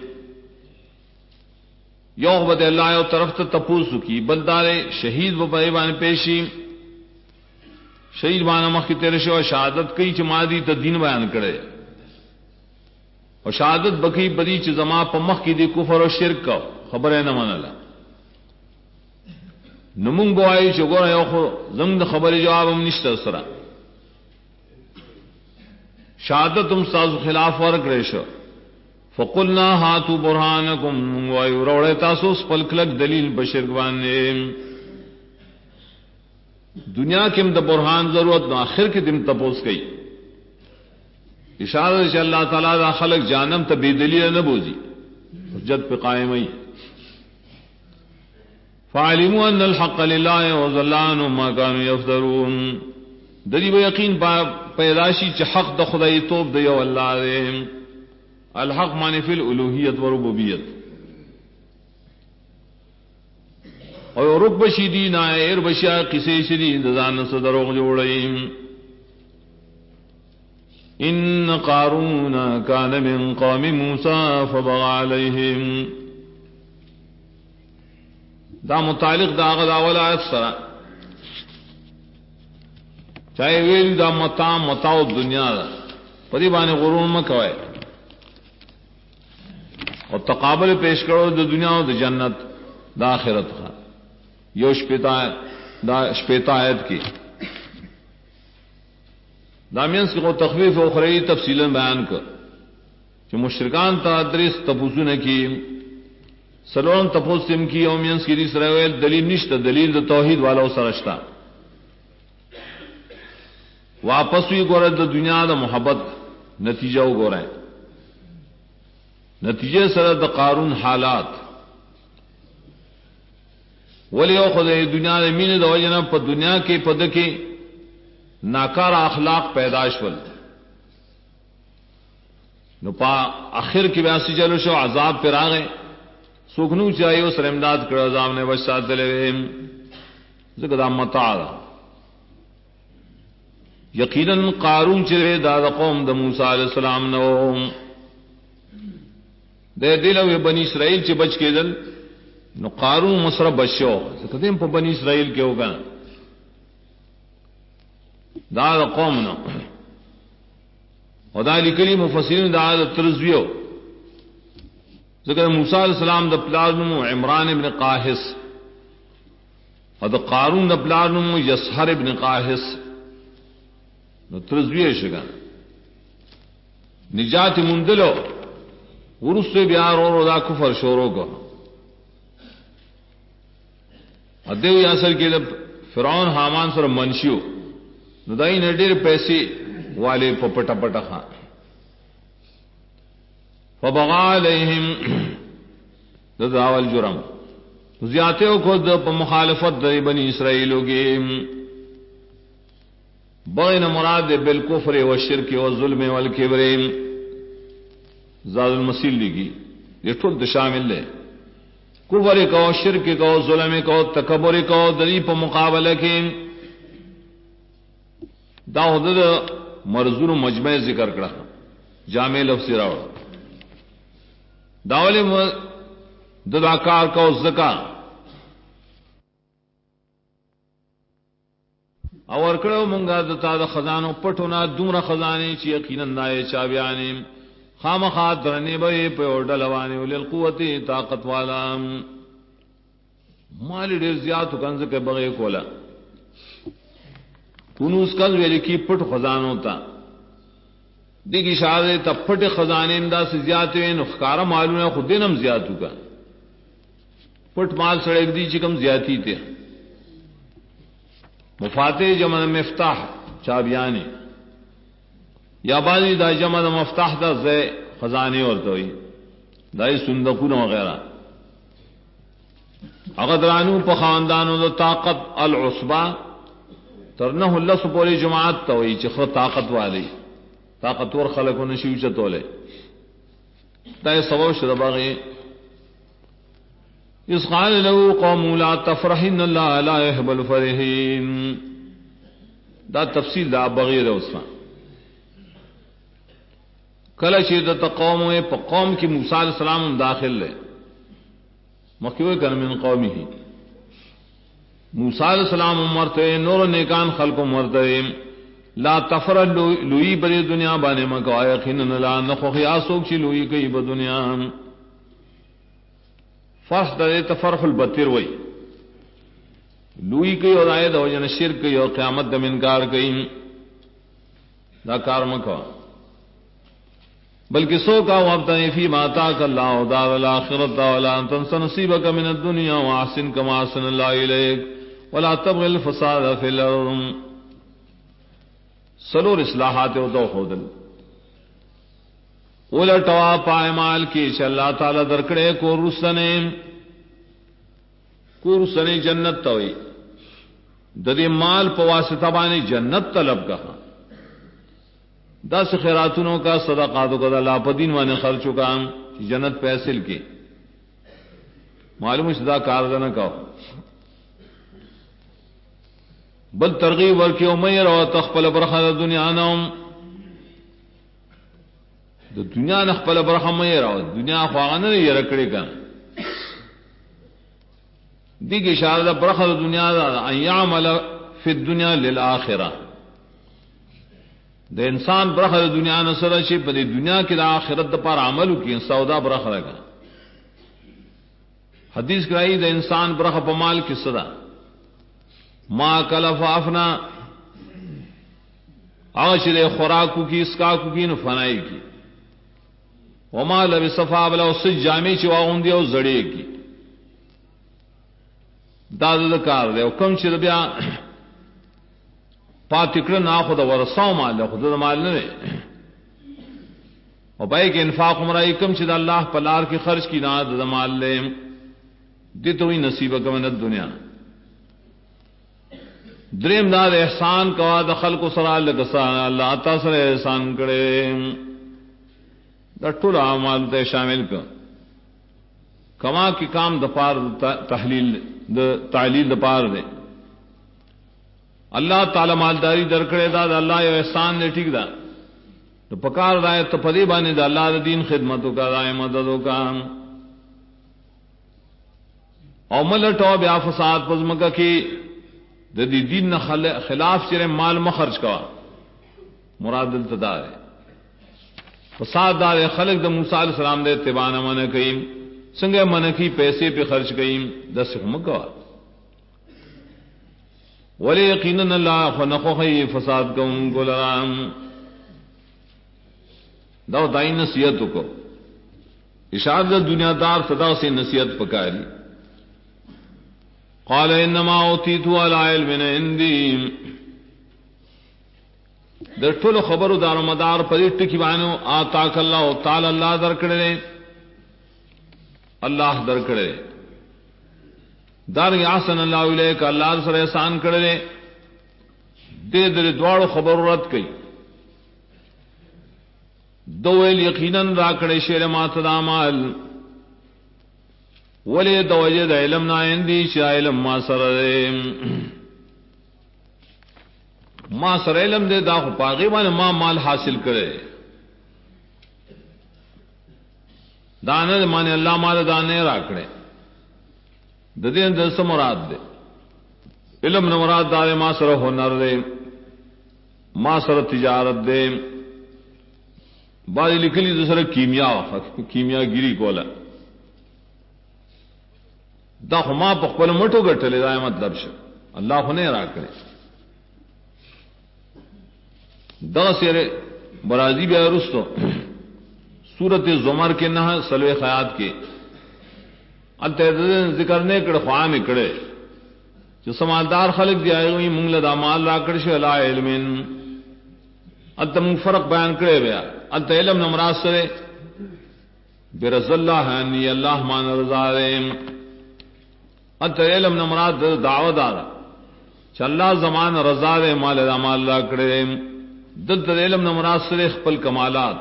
یو بد اللہ یو طرف تو تپوسو کی بلدار شہید و بیبان پیشی شہید بانا مخ کی تیرے شو شہادت کئی چمادی تا دین بیان کرے اور شہادت بکی بدی چ زما پا مخ کی دی کفر و شرک کا خبر ہے نہ من اللہ نمون گواہی چ گورا یو خو زمد خبر جواب ہم نشتا سرا شہادت تم ساز خلاف ورک ریشو فقلنا ہاتو برہانکم وایو روڑے تاسوس پلکلک دلیل بشرگوانے دنیا کم دا برہان ضرورت نو آخر کی دم تپوس گئی اشارہ سے اللہ تعالیٰ دا خلق جانم تا بے دلیل نبوزی حجت پہ قائم ای فعلموا ان الحق للہ وظلان ما كانوا يفترون دلی و یقین پیداشی چ حق د خدای توب دی او الله دې الحق معنی فی الالوهیت و ربوبیت او رب شدی نائر بشا کسی شدی دزان صدروغ جوړیم ان قارون کان من قوم موسی فبغى عليهم دا متعلق دا غدا ولا اکثر چاہے ویل دا متاع دنیا دا پدی بانے غرور مکوئے اور تقابل پیش کرو دا دنیا و دا جنت دا آخرت خواہ یو شپیتا آیت کی دامینس کی کو تخفیف اخری تفصیلا بیان کر جو مشرکان تا درس تپوسو نے کی سلون تپوسم کی اومینس کی ریس رویل دلیل نشتا دلیل دا توحید والا سرشتا واپس ہوئی گورے دا دنیا دا محبت نتیجہ ہو گورے نتیجے سر دا قارون حالات ولی او خود دنیا دا مین دا وجنہ پا دنیا کے پد کے ناکار اخلاق پیداش ول نو پا آخر کی بیاسی چلو شو عذاب پر آگئے سوکنو چاہیے اس رمداد کر عذاب نے بچات دلے ذکر دا متاع دا یقیناً قارون چرے دا قوم دا موسیٰ علیہ السلام نو دے دلو بنی اسرائیل چی بچ کے دل نو قارون مصر بچو کدیم پا بنی اسرائیل کے ہوگا دا قوم نو خدا لکلی مفسرین دا ترزویو ذکر موسی علیہ السلام د پلازم عمران ابن قاحس او د قارون د پلازم یسحر ابن قاحس نو ترزویه شګه نجات مندلو ورسته بیا ورو دا کفر شروع کو ادیو اصل کې د فرعون حامان سره منشیو نو دای نه ډېر پیسې والے په پټه پټه خان فبغى عليهم دعوال جرم زیاتیو کو د مخالفت د بنی اسرائیلو کې بین مراد بالکفر والشرک والظلم والکبر زاد المسیل لگی یہ ټول د شامل ہے کفر کو شرک کو ظلم کو تکبر کو دلی په مقابله کې دا د مرزون مجمع ذکر کړه جامع لفظ راوړ داول دداکار کو زکا اور کړو مونږه د تا د خزانو پټونه دومره خزانه چې یقینا دای چا بیانې خامخا درنه به په ډلوانه ولل قوت طاقت والا مال ډیر زیات کنز کې بغي کولا کونوس کل ویل کی پټ خزانو تا دیگی شاہدے تپٹ خزانے انداز سے زیادہ ہیں نخکارا معلوم خود دینم زیادہ کا پٹ مال سڑک دی چکم زیادتی تے مفاتح جمع مفتاح چابیانے یا بازی دا جمع مفتاح دا زی خزانے اور توئی دائی صندوقون وغیرہ اغدرانو پا خاندانو دا طاقت العصبہ ترنہ اللہ سپوری جماعت توئی چخر طاقت والی طاقتور خلقوں نے شیو چتولے دا سبب شرباغی اس قال له قوم لا تفرحن الله لا يحب الفرحين دا تفصیل دا بغیر اوسا کله چې د قوم په قوم کې موسی علیہ السلام داخل لے مخکوی کر من قومه موسی علیہ السلام مرتے نور نیکان خلق مرتے لا تفرح لوی بری دنیا بانے مکو یقینا لا نخوخی آسوک چی لوی کئی با دنیا فرح در تفرح البتر وی لوی کئی اور آئید ہو جن شرک کئی اور قیامت دم انکار کئی دا کار مکو بلکہ سو کا وابتنی فی ما آتاک اللہ دار الاخرت ولا تنس نصیبک من الدنیا واحسن کما احسن اللہ الیک ولا تبغی الفساد فی الارض سلور اصلاحات و دو خودل اولٹوا پائمال کی چ اللہ تعالی درکڑے کو رسنے جنت توئی ددی مال پواسطہ بانی جنت طلب کہا 10 خیراتونوں کا صدقاتوں کا اللہ پدین وانے خرچوں کا جنت پہ حاصل کی معلوم شدہ کارزنہ کہو بل ترغیب ورکی امیر و تخپل برخہ دنیا نوم دنیا نخپل برخہ امیر و دنیا خواغانا نہیں یہ رکڑی کا دیکھ اشارہ برخہ دنیا دا ان یعمل فی الدنیا للآخرہ دا انسان برخہ دنیا نصر شی پر دنیا کی دا آخرت دا پر عملو کی سودا برخہ لگا حدیث کرائی دا انسان برخہ پمال کی صدا ما کلف افنا آشر خوراکو کی اسکاکو کی نفنائی کی وما لبی صفا بلا اس جامع چواغن دیا اس زڑے کی داد کار دے کم چر بیا پاتکڑ نا خود ورساو مال دے خود مال نہ دے اور بھائی کہ انفاق مرائی کم چر اللہ پلار کی خرچ کی نا دے مال لے دی تو ہی نصیب کا من الدنیا دریم دار احسان کوا دخل کو سرا لگسان اللہ عطا سر احسان کرے دا ټول اعمال ته شامل کړ کما کی کام د پار تحلیل د تعلیل د پار دے اللہ تعالی مالداری درکړه دا اللہ یو احسان دے ٹھیک دا تو پکار دا ته پدی باندې دا اللہ د دین خدمتو کا دای مددو کا او ملټو بیا فساد پزمکه کی د دې دین خلاف چیرې مال مخرج کا مراد التدار فساد دار خلق د موسی علیہ السلام دے اتباع نہ من کئ سنگے من کی پیسے پہ خرچ کئ دس مکوا ولی یقینا اللہ فنخوہی فساد کو گلرام دو دائی نصیحت کو اشارت دنیا دار صدا سے نصیحت پکاری قال انما اوتیت علی علم عندی در ټول خبرو دار مدار پرېټ کی باندې آتاک الله تعالی الله درکړي الله درکړي دار یاسن الله الیک الله سره احسان کړي دې دې دواړو خبرو رد کړي دویل یقینا را کړي شیر مات دامال ولی دوجه د علم نه اندی چې علم ما سره علم دے دا خو پاغي باندې ما مال حاصل کړي دانه باندې الله مال دانه را کړي د دې د څه مراد ده علم نه مراد دار ما سره هنر ده ما سره تجارت ده باندې لیکلي د سره کیمیاګری کوله دا خو ما په خپل مټو ګټلې دا مطلب شه الله خو نه را کړي دا سره برازی بیا رستو سورت زمر کے نہ سلوے خیات کے الته ذکر نه کړه خوا می کړه چې سمادار خلق دی آئے مونږ له مال را کړ شي لا علم اتم فرق بیان کړي بیا الته علم نمراز سره برز الله ان الله مان رضا الته علم نمراد دعوت دارا چې الله زمان رضا دې مال را مال را کړي دلته علم نمراد سره خپل کمالات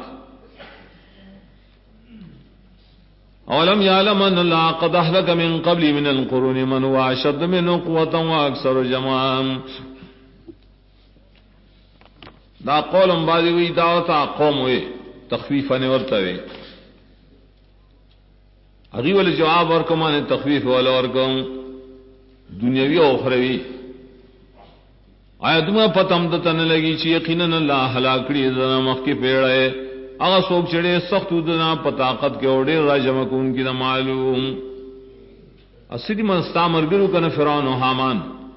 اولم يعلم ان الله قد اهلك من قبل من القرون من هو اشد منه قوه واكثر جمعا دا قولم بازی وی دعوتا قوم وی تخفیفا نے ورتا وی اگی والے جواب ورکمان تخفیف والا ورکم دنیاوی و اخروی آیا تمہیں پتم دتن لگی چی یقیناً اللہ ہلاکڑی دنا مخ کی پیڑے اگا سوک چڑے سخت دنا پتاقت کے اوڑے راجم کون کی نہ معلوم اصلی منستا مرگرو کن فرعون و حامان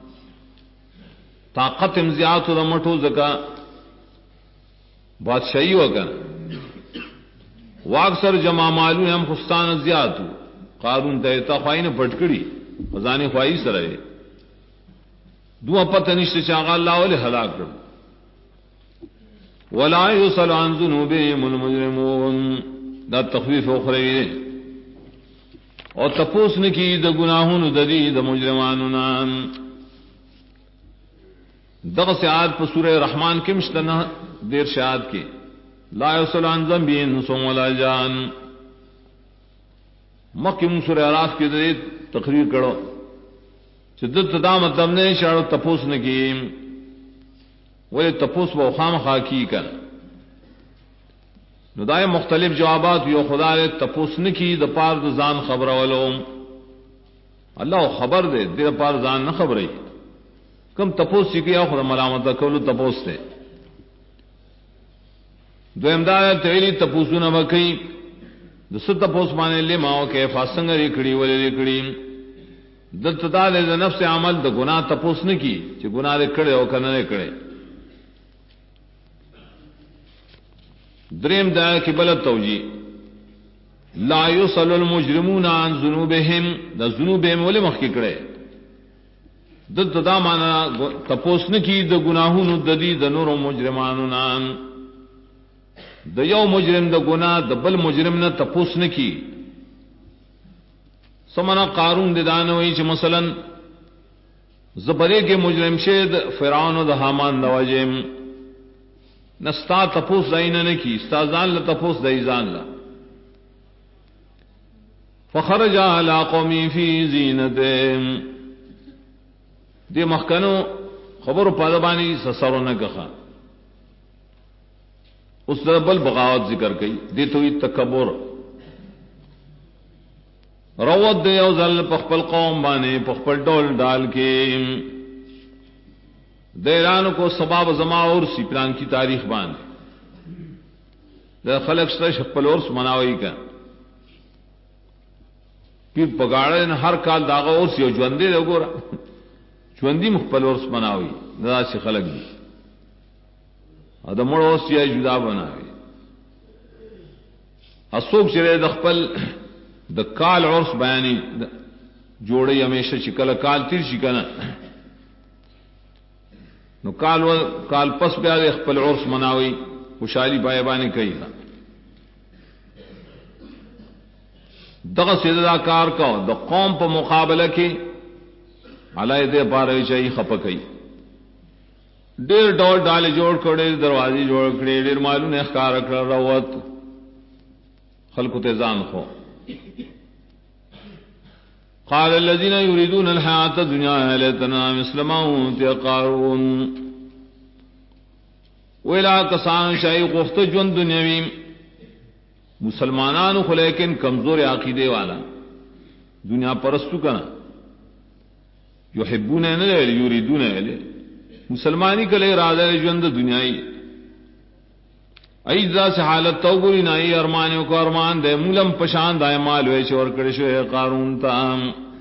طاقت امزیات و مٹو زکا بادشاہی ہو کن واکثر جمع معلوم ہم خستان زیات قارون تہتا خواہی نے پٹکڑی خزانی خواہی سرائے دو پتہ نشتے چاہا اللہ علیہ حلاک کر ولا يسأل عن ذنوبهم المجرمون دا تخفیف اخروی دے اور تپوس نے کی دا گناہون ددی دا مجرمانونا دغس آیت پر سورہ رحمان کے مشتنہ دیر شاید کی لا يسأل عن ذنبهم انس ولا جان مکہ من سورہ اعراف کی دے تقریر کرو شدت دا مطلب نے شاڑو تپوس نے کی وہ تپوس و خام خاکی کر ندائے مختلف جوابات یو خدا نے تپوس نے کی د پار د زان خبر ولو اللہ خبر دے دے پار زان نہ خبر ہے کم تپوس سی کیا خدا ملامت کولو تپوس تے دو امداد تیلی تپوسو نہ وکئی دس تپوس مانے لے ماو کے فاسنگ ریکڑی ولے ریکڑی دلت دا دے نفس عمل د گناہ تپوس نے کی چې گناہ دے کڑے او کنه کڑے دریم دا کی بلد توجی لا يسأل المجرمون عن ذنوبهم دا ذنوبهم ولې مخ کی کڑے دلت دا معنا تپوس نے کی د گناہونو د دې د نور مجرمانو نام د یو مجرم د گناہ د بل مجرم نه تپوس نه کی سمنا قارون دے دانوئی چھ مثلا زبرے کے مجرم شید فرعون و دا حامان دواجم نستا تپوس دائینا نکی استازان لتپوس دائیزان لا فخرج علی قومی فی زینتهم دے مخکنو خبر پادبانی سسرو نکخا اس در بل بغاوت ذکر کئی دے توی تکبر روت دے او زل پخپل قوم بانے پخپل ڈول ڈال کے دیران کو سباب زما اور سی پلان کی تاریخ بانے دا خلق سره خپل ورس مناوي کا پیر پګاړه نه هر کال داغه اوس یو ژوندې وګوره ژوندې خپل ورس مناوي دا چې خلق دي ادم اوس یې جدا بناوي اسوک چې د خپل د کال عرس بیانې جوړي همیشه چې کله کال تیر شي کنه نو کال پس بیا خپل عرس مناوي خوشالي بایبانی کوي دغه سیدا کار کو د قوم په مقابله کې علای دې بارے چي خپکې ډېر ډول ډالې جوړ کړي دروازې جوړ کړي ډېر مالونه ښکار کړ راوت خلق ته ځان خو قال الذين يريدون الحياة الدنيا لتنا مثل ما اوتي قارون ولا کسان شای غفت جون دنیاوی مسلمانانو خو لیکن کمزور عقیدے والا دنیا پرستو کنا یحبون ان یریدون الی مسلمانی کله اراده ژوند دنیائی ایذا سے حالت تو گری نئی ارمانیوں کو ارمان دے مولم پشان دائے مال وے چور کڑے شو قارون تام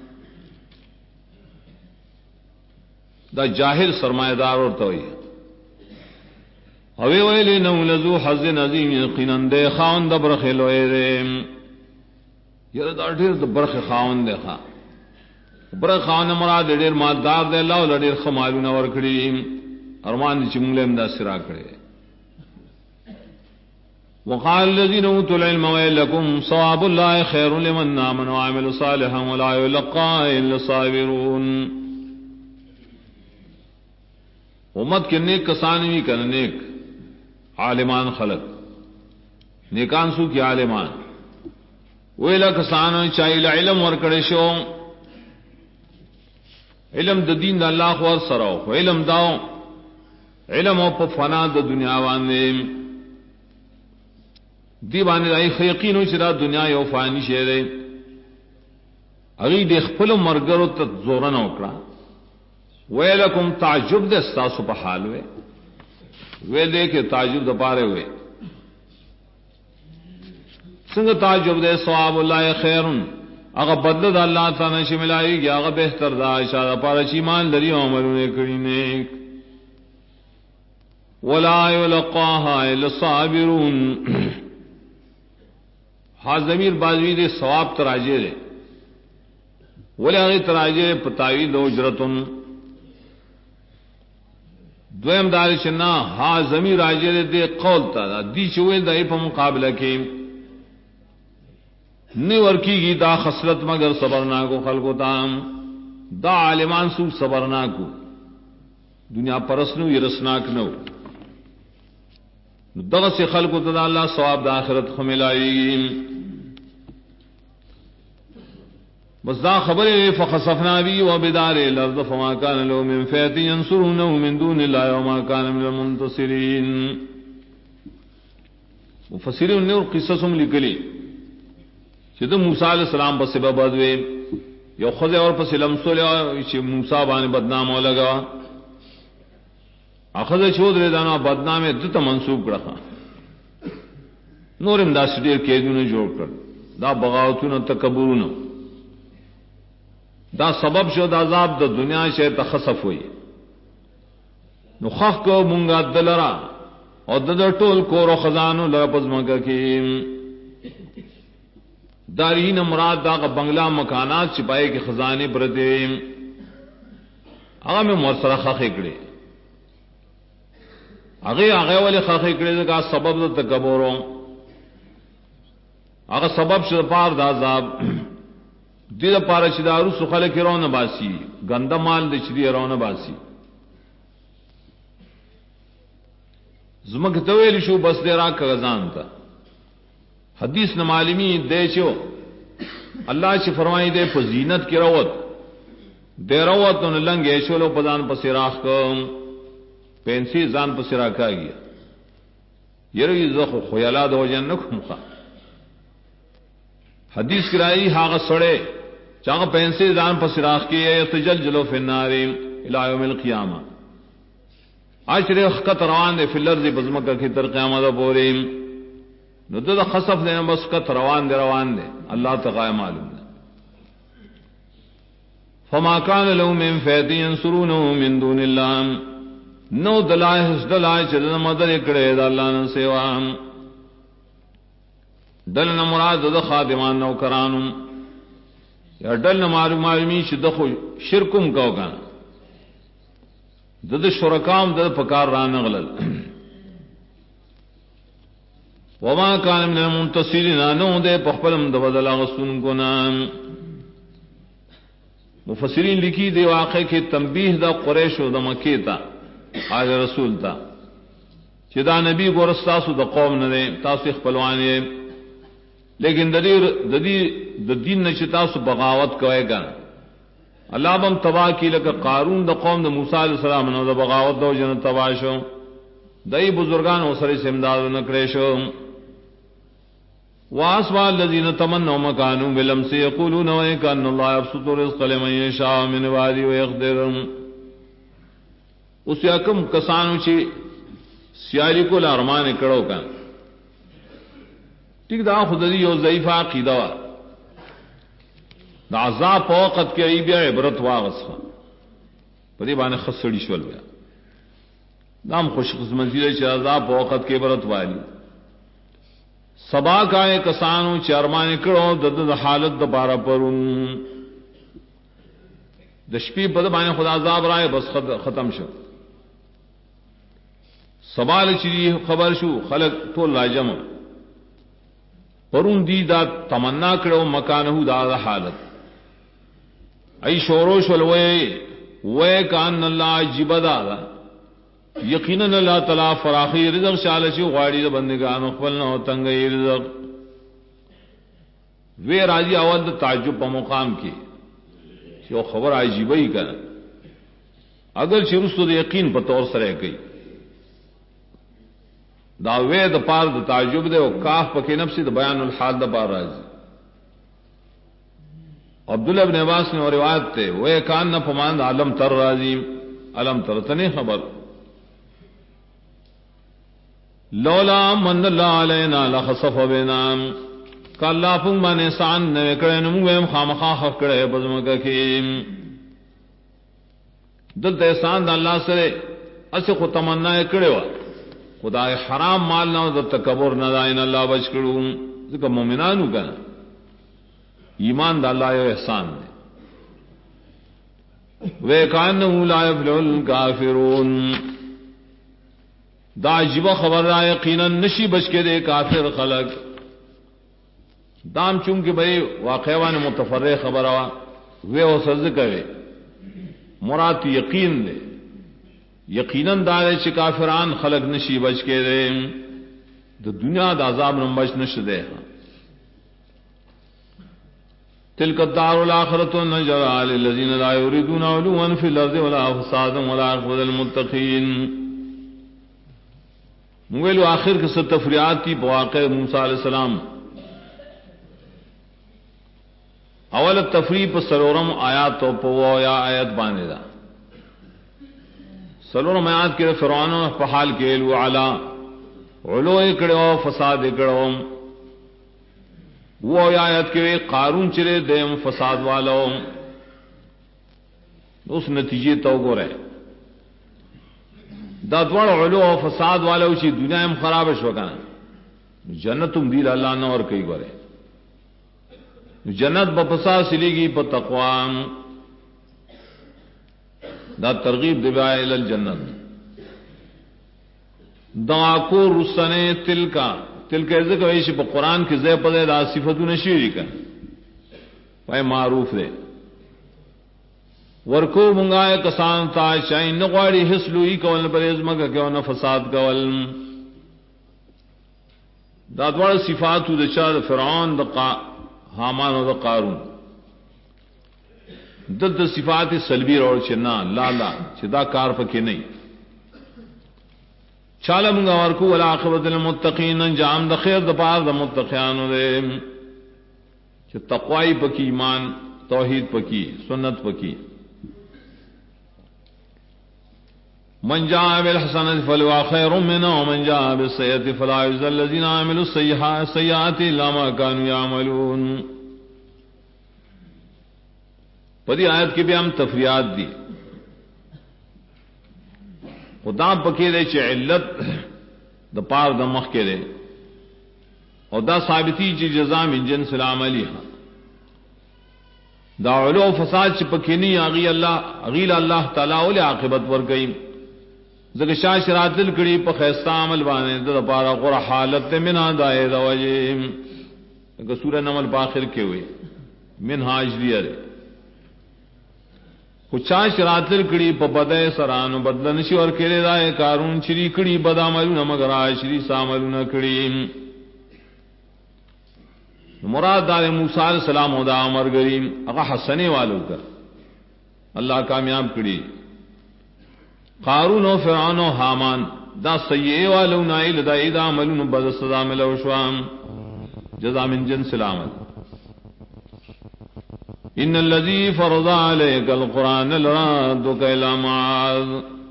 دا جاہل سرمایہ دار اور توئی اوی ویلی نو لذو حظ عظیم یقینا دے خاون د برخه لوی دے یره دا ډیر د برخه خاون دے خا برخه خاون مراد ډیر مالدار دے الله ول ډیر خمالونه ور کړی ارمان چې مولم دا سرا کړی وقال الذين اوتوا العلم ويلكم ثواب الله خير لمن آمن وعمل صالحا ولا يلقى الا الصابرون امت کے نیک کسان بھی کر نیک عالمان خلق نیکان سو کی عالمان ویلا کسان چاہیے علم ورکڑے شو علم د دین دا اللہ خور سراو علم داو علم او په فنا د دنیا باندې دی باندې ای یقین چې دا دنیا یو فانی شی دی اغي د خپل مرګرو ته زور نه وکړه ویلکم تعجب د استاسو په حال وې وې دې کې تعجب د پاره وې څنګه تعجب د ثواب الله خیرن هغه بدل د الله تعالی شملایي هغه بهتر دا اشاره پاره چې ایمان لري او عملونه کړی نه ولا یلقاها الا الصابرون ها ضمیر بازوی دے ثواب تراجے دے ولا غی تراجے پتاوی دو اجرتن دویم دار چنا ہا ضمیر راجے دے قول تا دی چوے دای په مقابلہ کې نی ورکی گی دا خسرت مگر صبرنا کو خلقو تام دا عالمان سو صبرنا کو دنیا پرسنو یرسناک نو دغه سے خلقو ته الله ثواب د آخرت خو ملایي بس دا خبر فخسفنا بی و بدار الارض فما كان له من فئة ينصرونه من دون الله وما كان من المنتصرين مفسرین نے اور قصصم لکلی چې د موسی علیہ السلام په سبب بدوي یو خدای اور په سلام سولیا چې موسی باندې بدنام ولګا اخذ چودره دانا بدنامه دته منسوب کړه نورم دا سړي کېدونه جوړ کړ دا بغاوتونه تکبرونه دا سبب شو د عذاب د دنیا شه تخصف وي نو خخ کو مونږه دلرا او د ټول کور خزانو لپس مګه کې دارین مراد دا بنگلا مکانات چپائے کے خزانے پرتے هغه مې مرسره خخې کړې هغه ولې خخې کړې دا سبب د تکبر هغه سبب شو پار د عذاب دې لپاره چې دا رسو خلک رونه باسي ګنده مال د چې رونه باسي زمکه ته ویل شو بس دې را کغزان ته حدیث نہ معلومی دے چو اللہ سے فرمائی دے فزینت کی روت دے روت ان لنگے شولو پدان پسراخ کو پینسی زان پسرا کا گیا یروی زخ خیالات ہو جن نکم خا حدیث کرائی ہاغ سڑے چاہ پینسی زان پسراخ کی یتجل جلو فی النار الی یوم القیامہ عشر خط روان دے فی الارض بزمکہ کی تر قیامت پوریم نو دا خصف دینا بس کت روان دے اللہ تعالی معلوم دے. فما کان له من فئة ينصرونه من دون الله نو دلائے چدن مدد اکڑے دا اللہ نے سوا دلنا مراد دا خادمان نو کرانم یا دلنا معلومی شدخو شرکم کو کانا دد شرکام دد پکار ران غلل. وما کان من المنتصرین نو دے پخپلم دا بدل غسن کو نام. مفسرین لکھی دے واقع کے تنبیہ دا قریش و دا مکی تا آج رسول تا چی دا نبی گورستاسو دا قوم ندے تاسو اخپلوانے لیکن دا دین نچی تاسو بغاوت کوئے گا اللہ بم تباہ کی لکا قارون دا قوم دا موسیٰ علیہ السلام نو دا بغاوت دا جن تباہ شو دائی بزرگان وصری سے امداد نکرے شو. واسوا الذين تمنوا مكانوا بالامس يقولون وان الله يبسط الرزق لمن يشاء من عباده ويقدر. اس یکم کسانو چی سیاری کو لارمان کڑو کا ٹھیک دا خود دی یو ضعیف عقیدہ دا عذاب وقت کے ای بیا عبرت واغس پدی باندې خسڑی شول بیا دام خوش قسمتی دے چ عذاب وقت کے عبرت والی سبا کائے کسانو چارمان کڑو دد حالت دبارہ پرون دشپی بد بانے خدا عذاب رائے بس ختم شو سوال چی خبر شو خلق تو لاجم پرون دی دا تمنا کڑو مکانہو دا حالت ای شوروش والوے کان اللہ عجیب دا یقیناً اللہ تعالیٰ فراخی رزق شالچی غاڑی دا بندگانو خپلنا و تنگئی رزق وی راجی اول دا تعجب پا مقام کی چی خبر عجیبی کنا اگر چرستو دا یقین پا طور سرے گئی دا وی دا پار دا تعجب دے و کاف پا کی نفسی دا بیان الحال دا پار راجی. عبداللہ ابن عباس نے روایت تے وی کان نا پمان دا علم تر راجی علم تر تنی خبر لولا من اللہ علینا لخصف بنا کہ اللہ پنگ بانے سان نوے کڑے نمویم خامخواہ حق کڑے بزمکہ کی دل تحسان دا اللہ سرے اسے خود تمنا کڑے وا خدا حرام مال نہ دا تکبر نہ دائن اللہ بچ کڑوں ذکر مومنانو کنا ایمان دا اللہ یو احسان دے وَيَكَأَنَّهُ لَا يَفْلِحُ الْكَافِرُونَ دا عجیبہ خبر را یقیناً نشی بچ کے دے کافر خلق دام چونکہ بھئی واقعوان متفرع خبر آوا وے ہو سرز کرے مراد یقین دے یقیناً دارے چھ کافران خلق نشی بچ کے دے دا دنیا دا عذاب نمبچ نش دے تلک الدار الاخرۃ نجعلها للذین لا یریدون علوا فی الارض ولا فسادا والعاقبۃ للمتقین. مویلو آخر کے ست تفریعات کی بواقع موسیٰ علیہ السلام اول تفریح پر سلورم آیات تو پو یا آیت بانے دا سلورم آیات کے فرعون پحال کے لو علا علو اکڑو فساد اکڑو وہ آیت کے قارون چرے دیم فساد والو اس نتیجے تو گو رہے دا دوڑ علو و فساد والا اسی دنیا میں خراب شو کنا جنتم دیل اللہ نہ اور کئی گورے جنت بپسا سلی گی پا تقوام دا ترغیب دبائے الجنت دا کو رسنے تلکا ذکر ایشی پا قرآن کی زی پدے دا صفتو نشیری کا پائے معروف دے ورکو منگائے کسان تا چاہین نقواری حسلوئی کول پر ازمکا کیوں نہ فساد کول دا دوار صفاتو دا چاہ دا فرعون دا حامان و دا قارون دل دا صفات سلبی روڑ چھے نا لا چھے دا کار پکی نہیں چالا منگا ورکو والعاقبت للمتقین انجام دا خیر دا پار دا متقیانو دے چھے تقوائی پکی ایمان توحید پکی سنت پکی من جاء بالحسنة فله خير منها ومن جاء بالسيئة فلا يجزى الذين عملوا السيئات إلا ما كانوا يعملون. پدی آیت کی بھی ہم تفریعات دی خدا پکے دے چ علت د پار د مخ کے دے اور دا ثابتی چ جزا من جنس العمل دا علو فساد چ پکینی اغي اللہ تعالی ول عاقبت ور گئی زکه شاشرات دل کړي په خیستا عمل باندې د پاره غره حالت منها دای دا وجه که سورہ نمل په اخر کې وي منهاج دی کچا شرات دل کړي په بدای سرانو بدل نشي ور کړي دای کارون چری کړي بداملونه مگر عاشری ساملونه کړي. مراد دار موسی علیہ السلام او دا امر کریم هغه حسنے والو کا اللہ کامیاب کړي. قارون و فرعون و حامان دا سیئے والو نائل دا ایدا عملون بد سزا ملو شوام جزا من جنس العمل. ان الذي فرض عليك القرآن لرادك الى معاذ.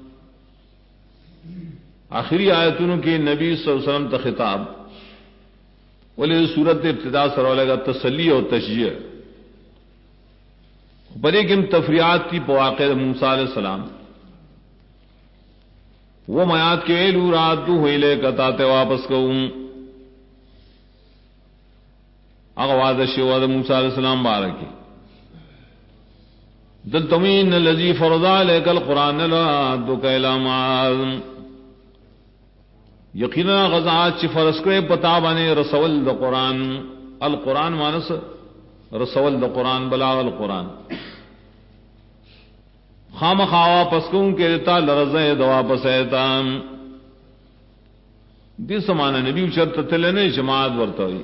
آخری آیتوں کے نبی صلی اللہ علیہ وسلم تا خطاب ولی صورت ابتدا سر لگا تسلی اور تشجیع بڑے کم تفریعات کی بواقع موسیٰ علیہ السلام وہ میات کے ایلو رات تو ہوئی لے کتاتے واپس کہوں اغواز شواد موسیٰ علیہ السلام بارکی دل تمین الذی فرضا لے کل قرآن لرادو کیلا معاذ. یقینا غزات چی فرض کرے پتا بانے رسول دا قرآن القرآن مانس رسول دا قرآن بلاغ القرآن خام خواہ پس کون کے رتا لرزے دا واپس ایتا دی سمانا نبی شرط تلنے جماعت ورطوئی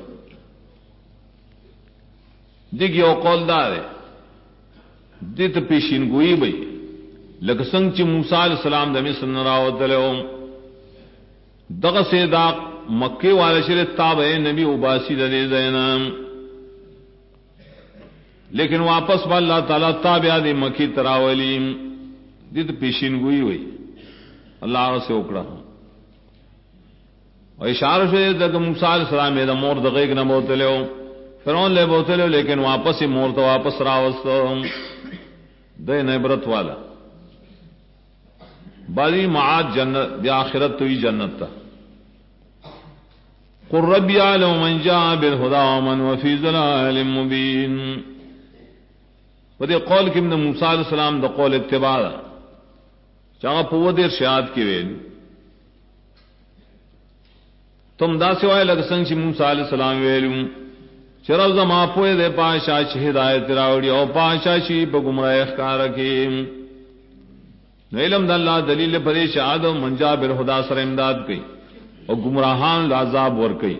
دیکھ یو قول دار ہے دیت پیشین گوئی بھئی لکسنگ چی موسیٰ علیہ السلام دمی سنراوت دلیو دغ سے دا مکے والے شرط تابع نبی عباسی دے دینا لیکن واپس با اللہ تعالیٰ تابع دی مکی تراولی دیت پیشین گوئی ہوئی اللہ سے اکڑا اور اشارہ شدے دک موسیٰ علیہ السلام دا مور دغیق نہ بوتلے ہو فرعون لے بوتلے ہو لیکن واپس ہی مور تو واپس راوستو دے نبرت والا باری معاد جنت بی آخرت تو ہی جنت تا. قل رب یعلم من جاء بالہدا ومن وفی ضلال مبین. ودے قول کم دا موسیٰ علیہ السلام دا قول اتباع دا چاہاں پوود ارشاد کی ویل تم دا سوائے لگسنگ چی موسیٰ علیہ السلام ویلو چرا زما پوئے دے پاشا چی ہدایت راوڑی او پاشا چی پا گمراہ اخکار کیم علم دا اللہ دلیل پریش آدم منجا بالہدا سر امداد کی اور گمراہان العذاب ورکی.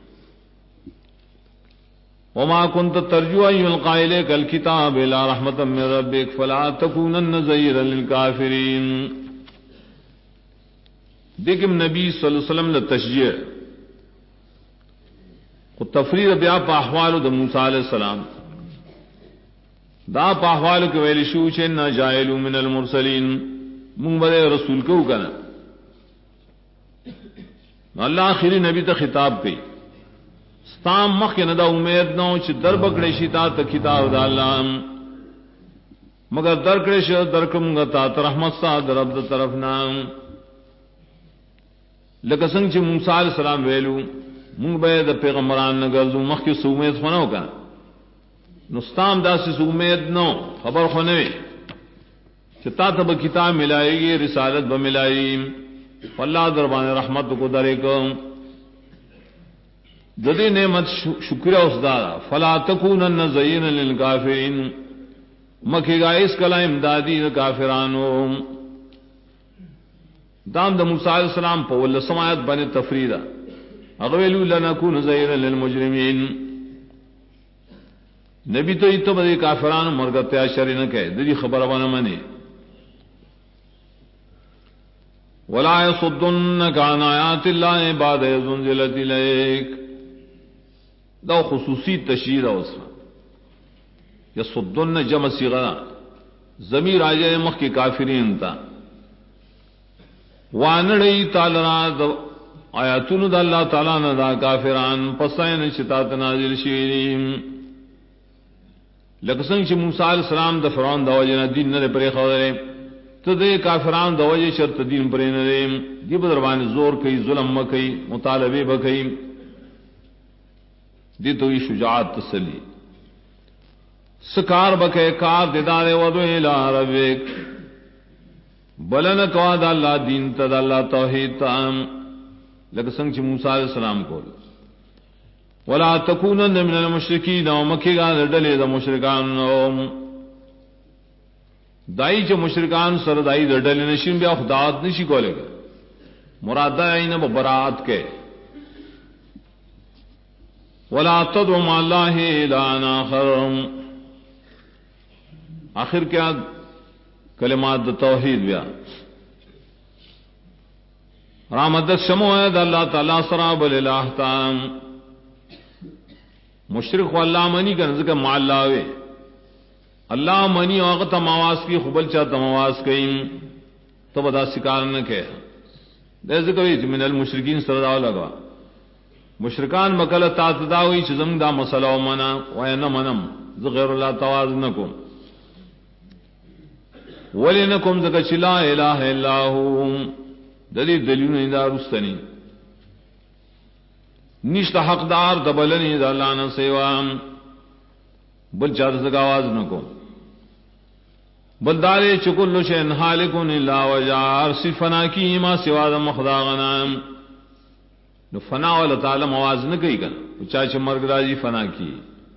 وما كنت ترجو ان يلقى اليك الكتاب الا رحمة من ربك فلا تكونن ظهيرا للكافرين. دیکھم نبی صلی اللہ علیہ وسلم لتشجیع کو تفرید بیا پا احوال دا موسیٰ علیہ السلام دا پا احوال کے ویلی شوچے نا جائلو من المرسلین مونگ بدے رسول کو کنا اللہ آخری نبی تا خطاب پی ستام مخ کے ندا امید نو چھ در بکڑے شیطا تا کتاب دا اللہ مگر در کڑے شیطا در کمگا تا ترحمت سا در عبد طرفنا لکسنگ چھ موسیٰ علیہ السلام ویلو مونگ بے دا پیغمبران نگرزو مخ کی سومید خونو کنا نستام دا سی سومید نو خبر خونوی چتا تب کتاب ملائے گی رسالت بملائی اللہ دربان رحمت کو درے کو جدی نعمت شکر اس دارا فلا تکونن زینا للکافرین مکھی گا اس کلا امدادی کافرانو. دام دا موسیٰ علیہ السلام پا واللہ سمایت بن تفریدہ اغویلو لنکون زینا للمجرمین. نبی تو یہ تو بدی کافران مرگتیا شری نہ کہے دی خبر بنا منی ولا يصدنك عن آیات اللہ بعد اذ انزلت الیک. دا خصوصی تشہیر ہے اس میں یصدن جمع صیغہ ضمیر آ جائے مخ کے کافرین تا وانړی تعالی را آیاتونو د الله تعالی نه دا کافران پسین شتات نازل شي لکه څنګه چې موسی علیہ السلام د فرعون د وجه دین نه پرې خوره ته د کافرانو د وجه شرط دین پرې نه لري دی په دروازه زور کوي ظلم کوي مطالبه وکړي دی توي شجاعت تسلی سکار بکے کار دیدار ودو الى ربک بلن کوا دا اللہ دین تا دا اللہ توحید تا لکه څنګه چې موسی علیہ السلام کول ولا تکونن من المشرکین او مکی گا ډلې د مشرکان دای چې مشرکان سره دای د ډلې نشین بیا خدات نشي کولای مراد دا اینه برات کې ولا تدعو مع الله الا اخر آخر کیا کلمات د توحید بیا رحمت شمو ہے دا اللہ تعالی سرا بل الہ تام مشرک واللہ منی کا نزدیک مع اللہ وے اللہ منی او تم آواز کی خبل چا تم آواز کئ تو بدا سکار نہ کہ دے کوئی من المشرکین سرا لگا مشرکان مکل تا تداوی چ زم دا مسئلہ منا و انا منم غیر اللہ تواز نکم ولنکم ذکر لا الہ الا هو دلیل دلیل دا رستنی نشت حقدار دبلنی دا اللہ نہ سیوا بل چار زگا آواز نکو بل دارے چکل شین حالکن الا وجار سی فنا کی ما سوا دا مخداغنا نو فنا والا تعالی آواز نہ کئی کنا چاچ مرگ راجی فنا کی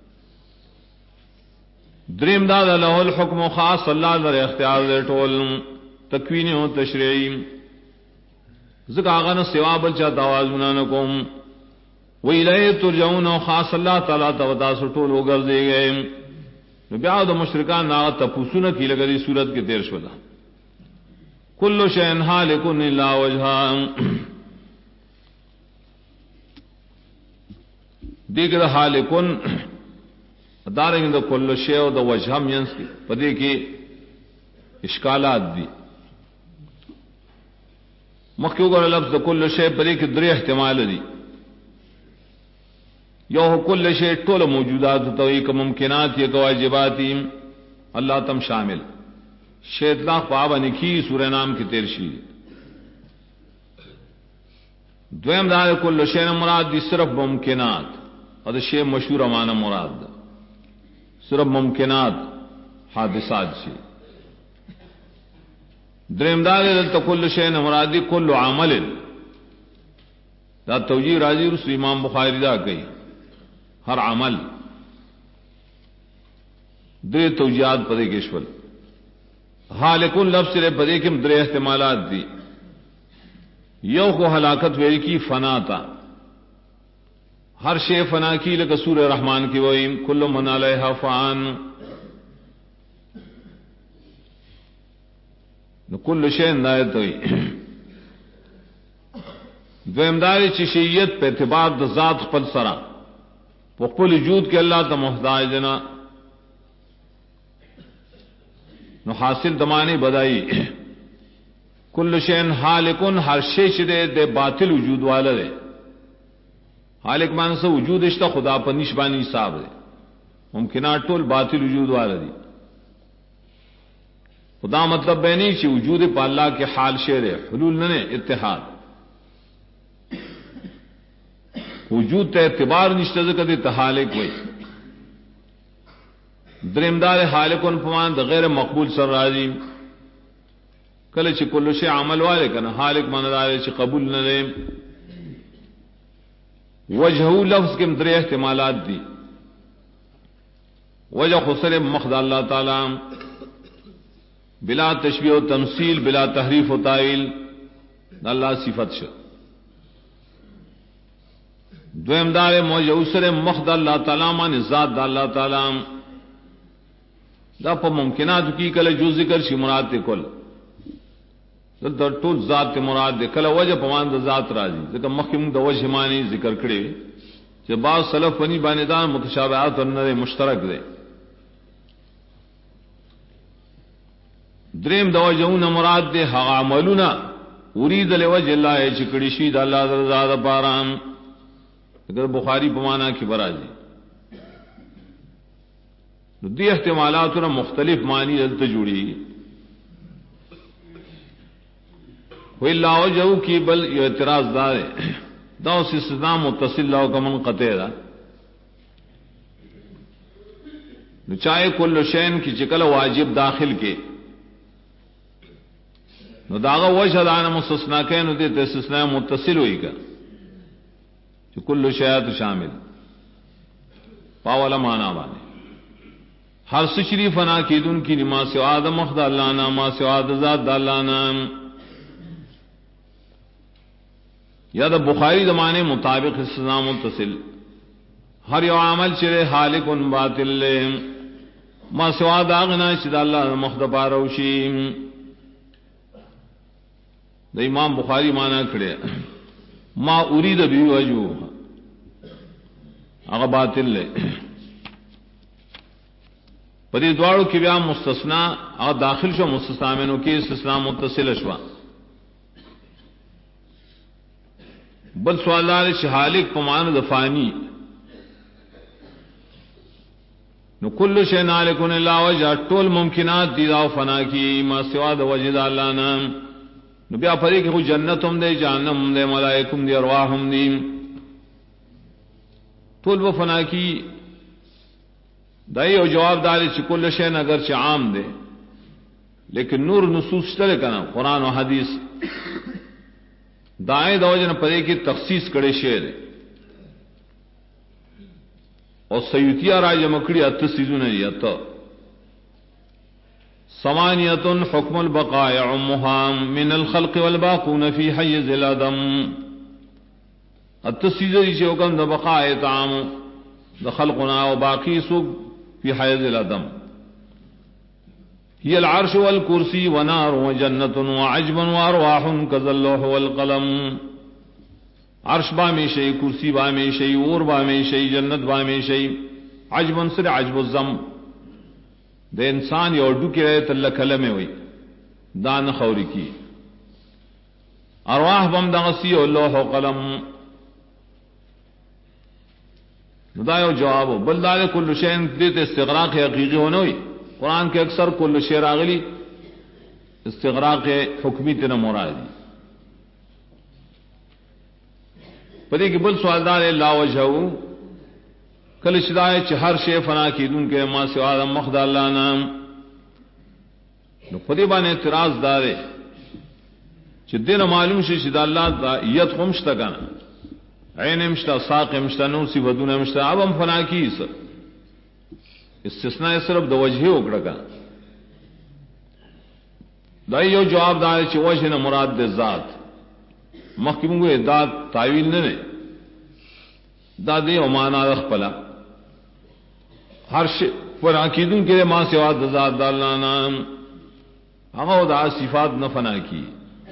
دریم داد له الحکم خاص اللہ در اختیار دے ٹول تکوین و تشریعی ذکا آغا سوا بل چا توازنا نکم ویلہ ترجعون و خاص اللہ تعالی توتا سٹول وگر دے گئے بیاد مشرکان ناغا تپوسونا کی لگری صورت کے تیر شدہ کل شئن حالکن الا وجہا دیکھ دا حالکن دارنگ دا کل شئ و دا وجہ مینس کی پدے کی اشکالات دی مخیو گو لفظ دا کل شئ پدے کی دری احتمال دی یو کل شئ طول موجودات تو ایک ممکنات یک واجباتی اللہ تم شامل شئ اطلاق پابا نکی سورہ نام کی تیرشی دویم دار کل شئ مراد دی صرف ممکنات اور شئ مشہور امانہ مراد دا صرف ممکنات حادثات سے دریم دار کل شئ مرادی کل عمل دا توجیہ راضی رسول امام بخاری دا کئی ہر عمل دے توجیہات پدے کیشول حالکن لفظ سے پدے کم درے احتمالات دی یو کو ہلاکت ویری کی فنا تا ہر شے فنا کی لک سور رحمان کی وئیم کل من علیہا فان کل شے ہدایت ہوئی دویمداری چشیت پہ اعتبار د ذات خپل سرا خپل وجود کے اللہ تا محتاج دینا نو حاصل دمانی بدائی کل شین حالکن ہر شے چدے دے باطل وجود والا دے حالک مان سے وجود اشتا خدا پر نشبانی صاحب دے ممکنات ٹول باطل وجود والا دی خدا مطلب بے نہیں چی وجود پا اللہ کے حال شیر ہے حلول ننے اتحاد وجود تے اعتبار نشتہ ذکر تحالک وئی درمدار حالکن پمان دا غیر مقبول سر راضی کل چی کل شے عمل والے کنا حالک ماندار چی قبول نہ لے وجہو لفظ کے مدر احتمالات دی وجہ خسر مخد اللہ تعالی بلا تشبیہ و تمثیل بلا تحریف و تعویل اللہ صفت شد دویم دار موجہ سر مخد اللہ تعالی مان ذات دا اللہ تعالی دا پا ممکنات کی کل جو ذکر شی مراد تے کل دا طول ذات تے مراد دے کل وجہ پمان دا ذات راضی ذکر مخیم دا وجہ مانی ذکر کرے کہ بعض سلف پنی باندان متشابہات ورنہ مشترک دے دریم دا وجہون مراد دے حق عملونا اريد لوجه الله چکڑی شی د الله رضا د پاره. اگر بخاری پمانا کی براجی دی احتمالات اور مختلف معنی دلته جوړي وی لا وجهو کی بل یہ اعتراض دار ہے دا اس استثناء متصل لا کا منقطع دا نو چاہے کل شین کی چکل واجب داخل کے نو داغا وجہ دانا مستثناء کے نو دیتے استثناء متصل ہوئی کا جو کل شیعت شامل پاولا مانا بانے ہر سچری فنا کی دن کی نما سوا د مخد اللہ نام ما سوا د ذات اللہ نام یا د بخاری زمانے مطابق استثناء متصل ہر یو عمل چرے خالق باطل ما سوا داغنا چد اللہ مخد پاروشی د امام بخاری مانا کھڑے ما اريد به وجهه هغه باطل لے پدې دواړو کې بیا مستثنا او داخل شو مستثنا منو کې استثناء متصل شوا. بل سوال دار شهالک پمان دفانی نو کل شی نالکن الا وجه ټول ممکنات دي دا فنا کی ما سوا د وجه د الله نام نو بیا پرې کې خو جنت هم دی جهنم هم دی ملائکه هم دی ارواح هم دي ټول و فنا کی دای او جواب دار چې کل شی اگر چې عام دی لیکن نور نصوص تل کنا قرآن و حدیث دائیں دوجن پرے کی تخصیص کڑے شعر اور سیوتیا راج مکڑی ات سیزن ات ثمانیۃ حکم البقاء عمها من الخلق والباقون في حيز الادم ات سیزن سے حکم د بقاء تام د خلقنا و باقی سوق في حيز الادم هي العرش والكرسي ونار وجنة وعجب وارواح كذا اللوح والقلم عرش با میں شئی کرسی با میں شئی اور با میں شئی جنت با میں شئی عجب سر عجب الزم دے انسان یو ڈو کے رہے تل کلمے ہوئی دان خوری کی ارواح بم دغسی و لوح و قلم ندایو جواب بلدار کل شین دیتے استغراق حقیقی ہونے ہوئی قرآن کے اکثر کل شعر آگلی استغراق حکمی تینا مرادی پدی کی بل سوالدار لا وجہو کل شدائے ہر شے فنا کی دن کے ما سوا مخد اللہ نام پدی بان اعتراض دارے دین معلوم شی شد اللہ تا یت خمشتا کنا عین مشتا ساق مشتا نوسی ودون مشتا اب ہم فنا کی سر استثناء صرف دو وجہ اکڑا کا دائی یو جواب دار چی وجہ نہ مراد دے ذات محکم گوئے ذات تعویل نے دا دے و مانا رخ پلا ہر شے پر عقیدن کے ماں سوا ذات دالانا ہمو دا صفات نہ فنا کی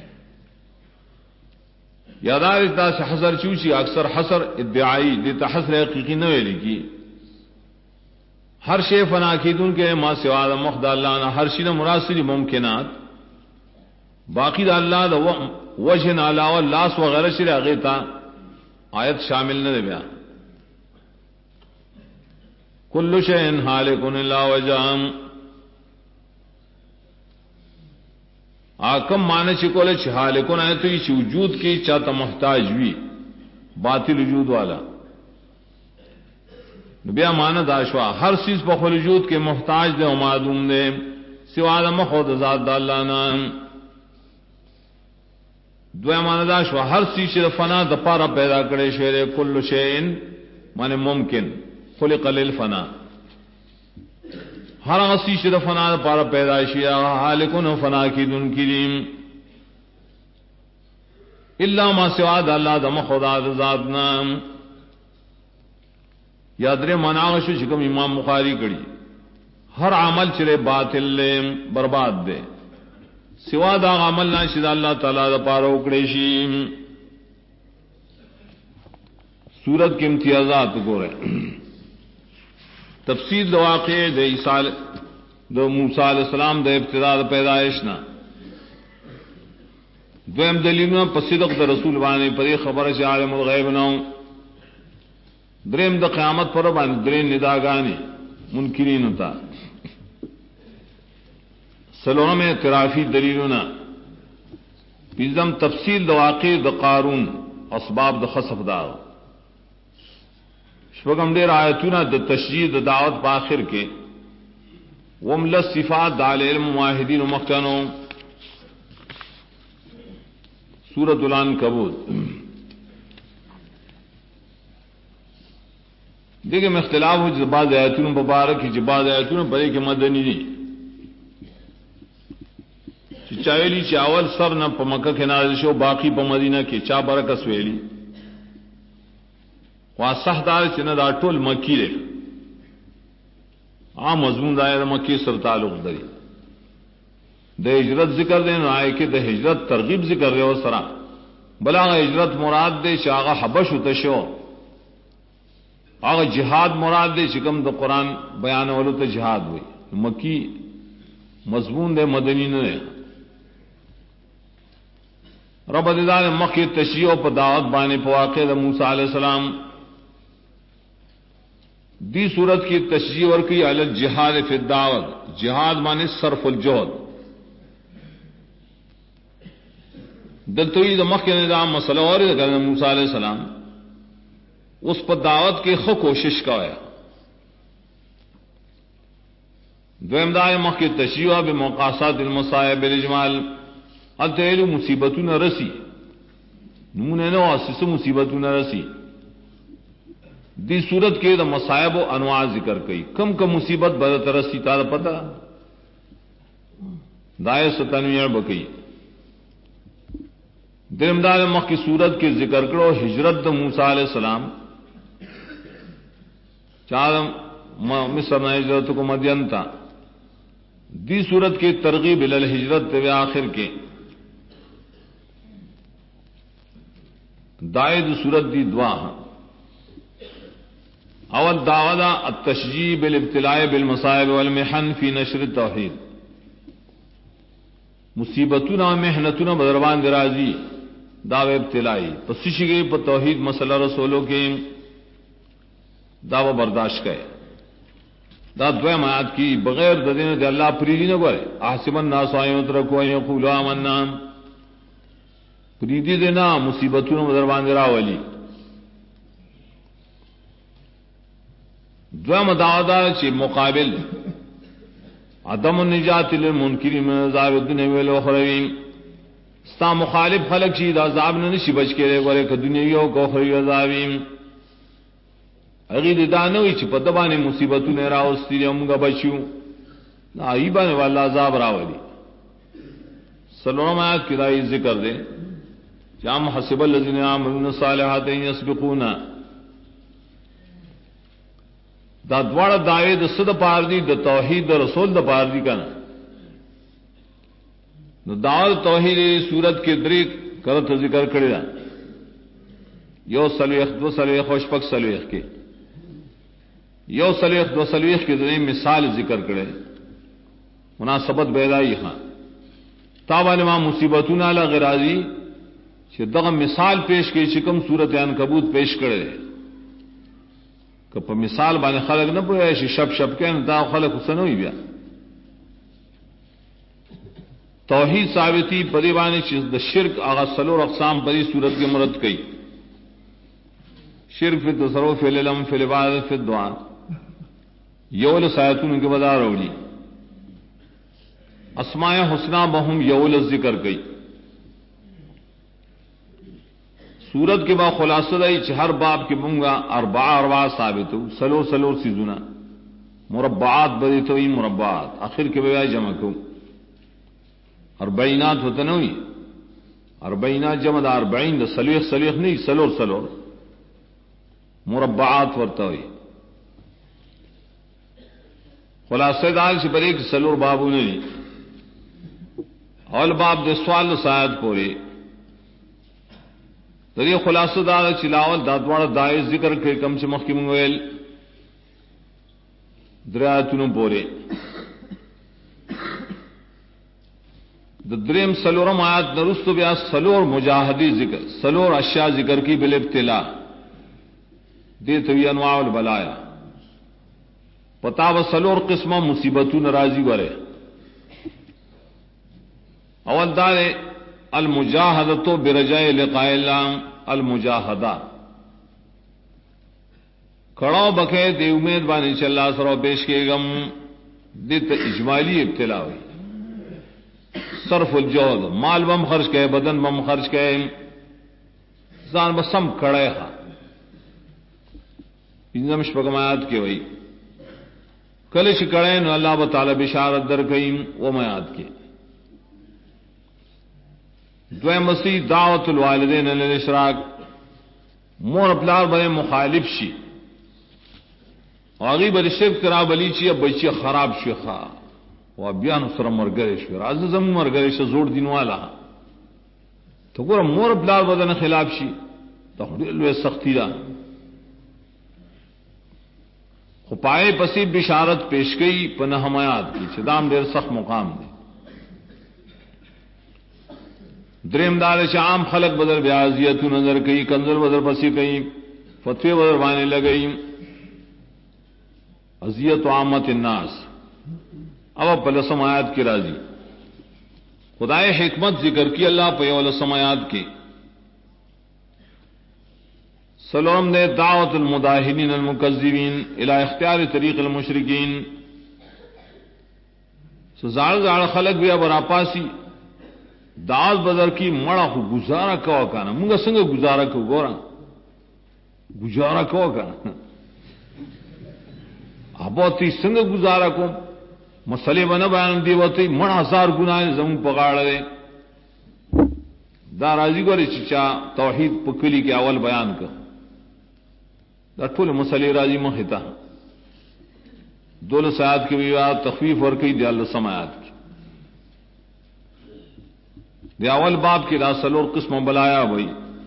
یادار دا سے حسر چوچی اکثر حسر ادعائی دیتا حسر حقیقی نہ ویلی کی ہر شے فنا کی دن کے ما سوا مخد اللہ نہ ہر شی مراسلی ممکنات باقی دا اللہ دا وجہ نہ علاوہ لاس وغیرہ شرع غیتا آیت شامل نہ دے بیا کل شیء ہالک الا وجہہ آکم مانے چکولے چھ ہالکن آئے تو یہ وجود کی چاہتا محتاج بھی باطل وجود والا بیا مانا داشوا ہر چیز بخل وجود کے محتاج دے و معدوم دے سوا دا مخود ذات دا اللہ نام دویا مانا داشوا ہر چیز فنا دا پارا پیدا کرے شعر کل شیئن مانے ممکن خلق للفنا ہر چیز فنا دا پارا پیدا شیا حالکن فنا کی دن کریم الا ما سوا دا اللہ دا مخود ذات نام یادرے مناغشو چکم امام بخاری کڑی ہر عمل چرے باطل لے برباد دے سوا دا عمل ناشد اللہ تعالی دا پارو کڑیشی سورت کے امتیازات کو رہے تفسیر دا واقع دے موسیٰ علیہ السلام دا ابتداء دا پیدائشنا دویم دلیلونه په صدق د رسول باندې پرې خبره چې عالم الغیب نو. دریم د قیامت پر باندې درې نداګانی منکرین ہوتا. سلورم اعترافی دلیلونه. پنځم تفصیل د واقع د قارون اسباب د خسف دا. شپږم ډېر آیتونه د تشجیع د دعوت په آخر کې. ومل صفات د علم موحدین مخکنو. سورۃ العنکبوت. دیکھیں میں اختلاف ہو جو بعض آیتوں مبارک کی جو بعض آیتوں بڑے کے مدنی دی چاویلی چاول سر نہ په مکه کې نازل شو باقی په مدینه کې چا برکت ویلی واسح دار چې نه دا ټول مکی دی عام مضمون دایره مکی سره تعلق لري. د ہجرت ذکر دین آئے کہ د ہجرت ترغیب ذکر رہے ہو سرا بلا ہجرت مراد دے شاغا حبش تشو آغا جہاد مراد دے شکم د قرآن بیان ولو ته جہاد ہوئی مکی مضمون دے مدنی نے رب دان مکی تشریع په دعوت باندې په واقع د موسی علیہ السلام دی صورت کی تشریع اور کی علی الجہاد فی الدعوت جہاد معنی صرف الجهد دلتوی د مخ کے نظام مسئلہ اور موسی علیہ السلام اس پر دعوت کی خو کوشش کا ہے. دویم دائے مخ کی تشریع بمقاصد المصائب بالاجمال التیل مصیبتون رسی نمونے نو اسس مصیبتون رسی دی صورت کے دا مصائب و انواع ذکر کئی کم کم مصیبت بدت رسی تا پتہ دائے ستنویہ بکئی. درمدار مخ کی صورت کے ذکر کرو ہجرت د موسی علیہ السلام چار مصر میں ہجرت کو مدین تھا دی صورت کی ترغیب الی الہجرت و آخر کے دائد صورت دی دعا اول دعوہ التشجیع بالابتلاء بالمصائب والمحن فی نشر التوحید مصیبتنا و محنتنا بدروان درازی دعوی ابتلائی پسیشی گئی پر توحید مسئلہ رسولوں کے دعوی برداشت کرے دا دویم آیات کی بغیر ددین دے اللہ پریدی نہ کرے احسب الناس ان یترکوا ان یقولوا آمنا پریدی دینا مصیبتوں بدروان دراولی. دویم دعوی چی مقابل عدم النجات للمنکرین من عذاب الدنیا والاخروی ستا مخالف خلق چی دا عذاب نے نشی بچ کے رہے گورے کہ دنیاوی او اخروی عذابی اگی دانوی چی پتبانی مصیبتوں نے راوستی دے امگا بچیو نا عیبان والا عذاب راولی. سلام آیات کی دائی ذکر دے جام حسب الذین آمنوا الصالحات ان یسبقونا دا دوڑ دعوے د صد پار دی د توحید د رسول د پار دی کنا نو دعوت توحید صورت کے دری کرت ذکر کړی دا یو سلیخ دو سلیخ خوش پک سلیخ کے یو سلیخ دو سلیخ کے دری مثال ذکر کړی مناسبت بیدائی ہاں تابان ما مصیبتون علی غرازی چې دغه مثال پیش کی چکم صورت عنکبوت پیش کړی کہ په مثال باندې خلق نه پوهی شي شپ شپ کې دا خلق وسنوي بیا توحید ثابتی پدی باندې چې د شرک هغه سلور اقسام پدی صورت کې مراد کړي شرک فی التصرف فی العلم فی العبادت فی الدعاء یول سایتون کې وضاح وروړي اسماء الحسنا بهم یول ذکر کړي. سورت کے بعد خلاصہ دائی ہر باب کے منگا اربع ثابت ہو سلور سیزونا مربعات بدی تو مربعات آخر کے بجائے جمع کو اربعینات ہوتا نہ ہوئی اربعینات جمع دا اربعین دا سلیخ نہیں سلور مربعات ورتا ہوئی خلاصہ دال سے پر ایک سلور بابو نہیں اول باب دے سوال سایت پورے دری خلاصہ دار چلاول دادوار دائز ذکر کے کم سے مخ کی منگویل دریاتونو پورے دریم سلورم آیات نرست بیا سلور مجاہدی ذکر سلور اشیاء ذکر کی بالابتلاء دیت ہوئی انواع البلایا پتا و سلور قسمہ مصیبتوں ناراضی ورے اول دار المجاہدۃ برجاء لقاء اللہ المجاہدہ کھڑاؤ بکے دے امید بانی چل اللہ سرو پیش کے گم دیت اجمالی ابتلا ہوئی صرف الجہد مال بم خرچ کے بدن بم خرچ کے زان بسم کھڑے ہاں انزم شپگمایات کے وئی کلش کڑے نو اللہ تعالی بشارت در کئیم وہ میات کے دویم مسیح دعوت الوالدین للاشراک مور پلار بنے مخالف شی آگی بر شرک کرا بلی چی اب بچی خراب شیخا و بیان سر مرگرش راز زم مرگرش زور دین والا تو گورا مور پلار بدن خلاف شی تو لوے سختی دا خو پائے پسی بشارت پیش گئی پنہ حمایات کی چدام دیر سخت مقام دے دریم دار عام خلق بدر بیازیت نظر کئی کنزل بدر پسی کئی فتوی بدر بانے لگئی اذیت عامت الناس اب پلسم آیات کی راضی خدائے حکمت ذکر کی اللہ پہ ولسم آیات کی سلام نے دعوت المداہنین المکذبین الی اختیار طریق المشرکین زار زار خلق بھی اب راپاسی دعوت بدر کی مڑا کو گزارا کوا کانا منگا سنگ گزارا کو گورا گزارا کوا کانا ابوتی سنگ گزارا کو مسئلے بنا بیان دیوتی مڑا ہزار گناہ زمون پگاڑ دے دا راضی گوری چچا توحید پکلی کے اول بیان کر دا ٹھول مسئلے راضی محتا دول سیاد کی بیوات تخفیف ورکی دی اللہ سمایات کی دی اول باب کی دا سلور قسم بلایا بھئی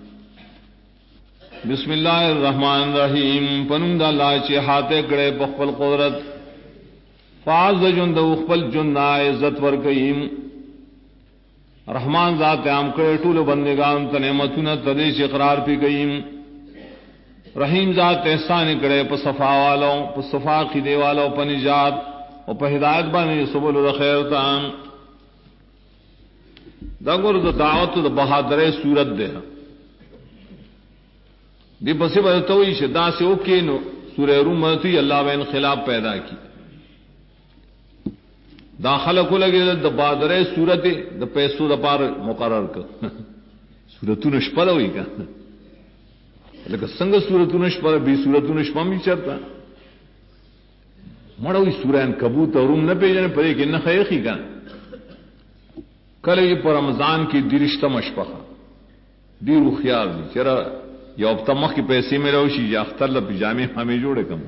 بسم اللہ الرحمن الرحیم پنم دا اللہ چی ہاتے کڑے بخبل قدرت فاز جن دا اخبل جن دا عزت ورکیم رحمان ذات عام کڑے ٹول بندگان تنعمتنا تدیش اقرار پی گئیم رحیم ذات احسان کڑے پا صفا والوں پا صفا قیدے والوں پا نجات و پا ہدایت بانی سبول دا خیر تام دا گر دا دعوت دا بہادر صورت دے دی پسی بدتوئی شدا سے اوکے نو سورہ روم مدتی اللہ بے انخلاف پیدا کی دا خلقو لگے دا بہادر صورت دا پیسو دا پار مقرر کر صورتو نشپل ہوئی کا لیکن سنگ صورتو نشپل بھی صورتو نشپل بھی چرتا مڑا ہوئی سورہ کبوت اور روم نہ پیجنے پڑے کہ نہ خیخی کا کل یہ پر رمضان کی درشتہ مشپخہ دیر خیال دی چرا یا اب تمخ کی پیسے میں روشی یا اختر لپجامے ہمیں جوڑے کم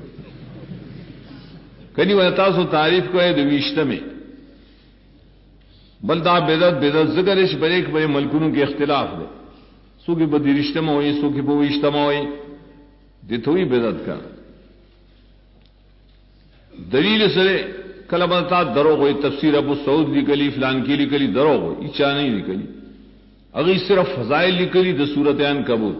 کنی ویتاس و تعریف کو ہے دویشتہ میں بلدہ بیدت ذکرش بریک بڑے ملکونوں کے اختلاف دے سو کی بدی رشتہ میں ہوئی سو کی بویشتہ میں ہوئی دیت ہوئی بیدت کا دلیل سرے کلبتا دروغ ہوئی تفسیر ابو سعود لکلی فلان کی لکلی دروغ ہوئی اچھا نہیں لکلی اگر صرف فضائل لکلی دا صورت عنکبوت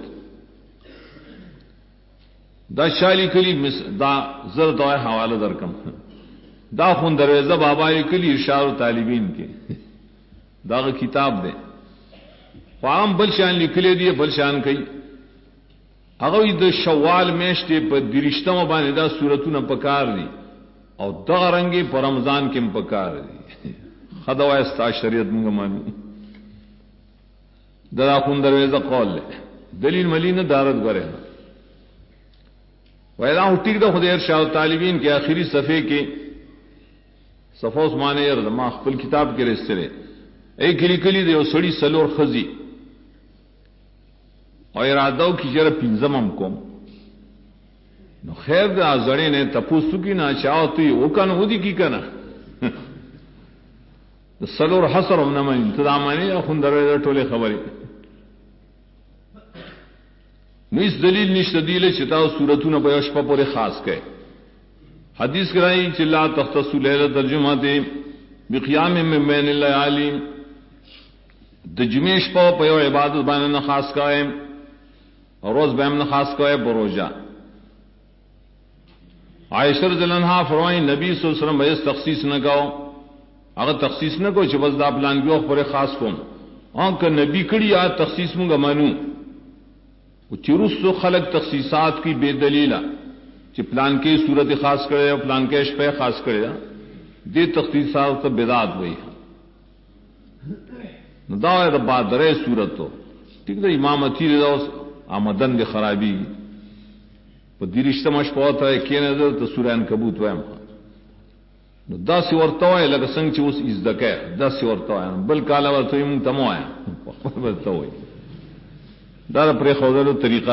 دا شاہ لکلی دا زرد ہوئے حوالہ درکم دا خون درویزہ بابا لکلی ارشاد طالبین کے دا کتاب دے فام بلشان لکلے دیے بلشان کئی اگر دا شوال میشتے پر درشتہ مبانے دا صورتوں پکار دی اور دا رنگی پر رمضان کے پکار دی خدوا استا شریعت منگا مانو دا خون درویزہ قول لے دلیل ملین دارت گرے ویدہ ٹھیک دا خود ارشاد طالبین کے آخری صفحے کے صفحہ عثمان ارد ما خپل کتاب کے رسرے ایک لکلی دے سڑی سلور خزی اور ارادو کی جرہ پینزمم کوم نو خیر دا زڑے نے تپوسو کی نا چاہو تو وہ کن ہو دی کی کنا سلور حسر ہم نمانی انتدامانی اخون درویدہ ٹولے خبری نو اس دلیل نشتدیل چتا سورتون پیوش پا پورے خاص کہے حدیث کرائی چلا تختص لیلت ترجمہ دے بقیام من بین اللہ عالیم د جمعې شپه په یو عبادت باندې نه خاص قائم اور روز به هم نه خاص قائم بروجا عائشہ رضی اللہ عنہا فرمائیں نبی صلی اللہ علیہ وسلم بس تخصیص نہ کہو اگر تخصیص نہ کو چې بس دا پلان کې وخت پر خاص کوم ان کا نبی کړي یا تخصیص مونږ مانو او چیرستو خلق تخصیصات کی بے دلیلا چې پلان کې صورت خاص کړي او پلان کې شپه خاص کړي دې تخصیصات ته بدعت وایي نو دا د بادرې صورت تو ٹھیک ده امامتی دا آمدن دی خرابی په دیرشته مش پوته کینه د سورہ عنکبوت وایم نو دا سی ورته وای لکه څنګه چې اوس ازدکه دا سی ورته وای بل کاله ورته مونږ تمو وای خپل ورته وای دا پر خوذلو طریقہ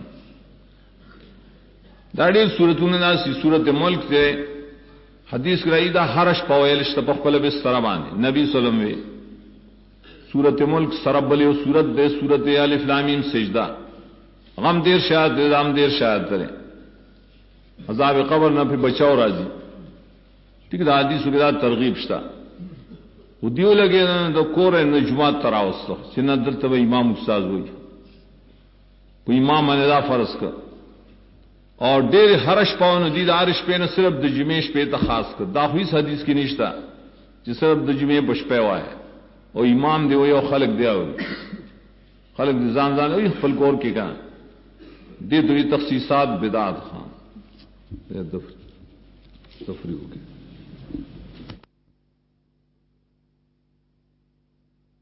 دا ډېر سورتونه ناسي سورۃ ملک ته حدیث راځي دا هرش پویل شته په خپل بستر باندې نبی صلی الله علیه وسلم سورۃ ملک سربل او سورۃ دے سورۃ الف لام میم سجدہ غم دیر شاید غم دیر شاید کرے عذاب قبر نہ پھر بچاؤ راضی ٹھیک ہے حدیث وغیرہ ترغیب شتا وہ دیو لگے تو کور ہے جمعہ تراوست سنہ درت امام استاد ہوئی کوئی امام اندا فرض کر اور ډېر هرش پاونه دي د عرش په نه صرف د جمعې شپې ته خاص کړ دا خو هیڅ حدیث کې نشته چې صرف د جمعې بشپې وای او امام دی او خلق دی او خلق دي ځان ځان او خپل کور کې کا دې دوی تخصیصات بدعت خان تفریح ہو گئی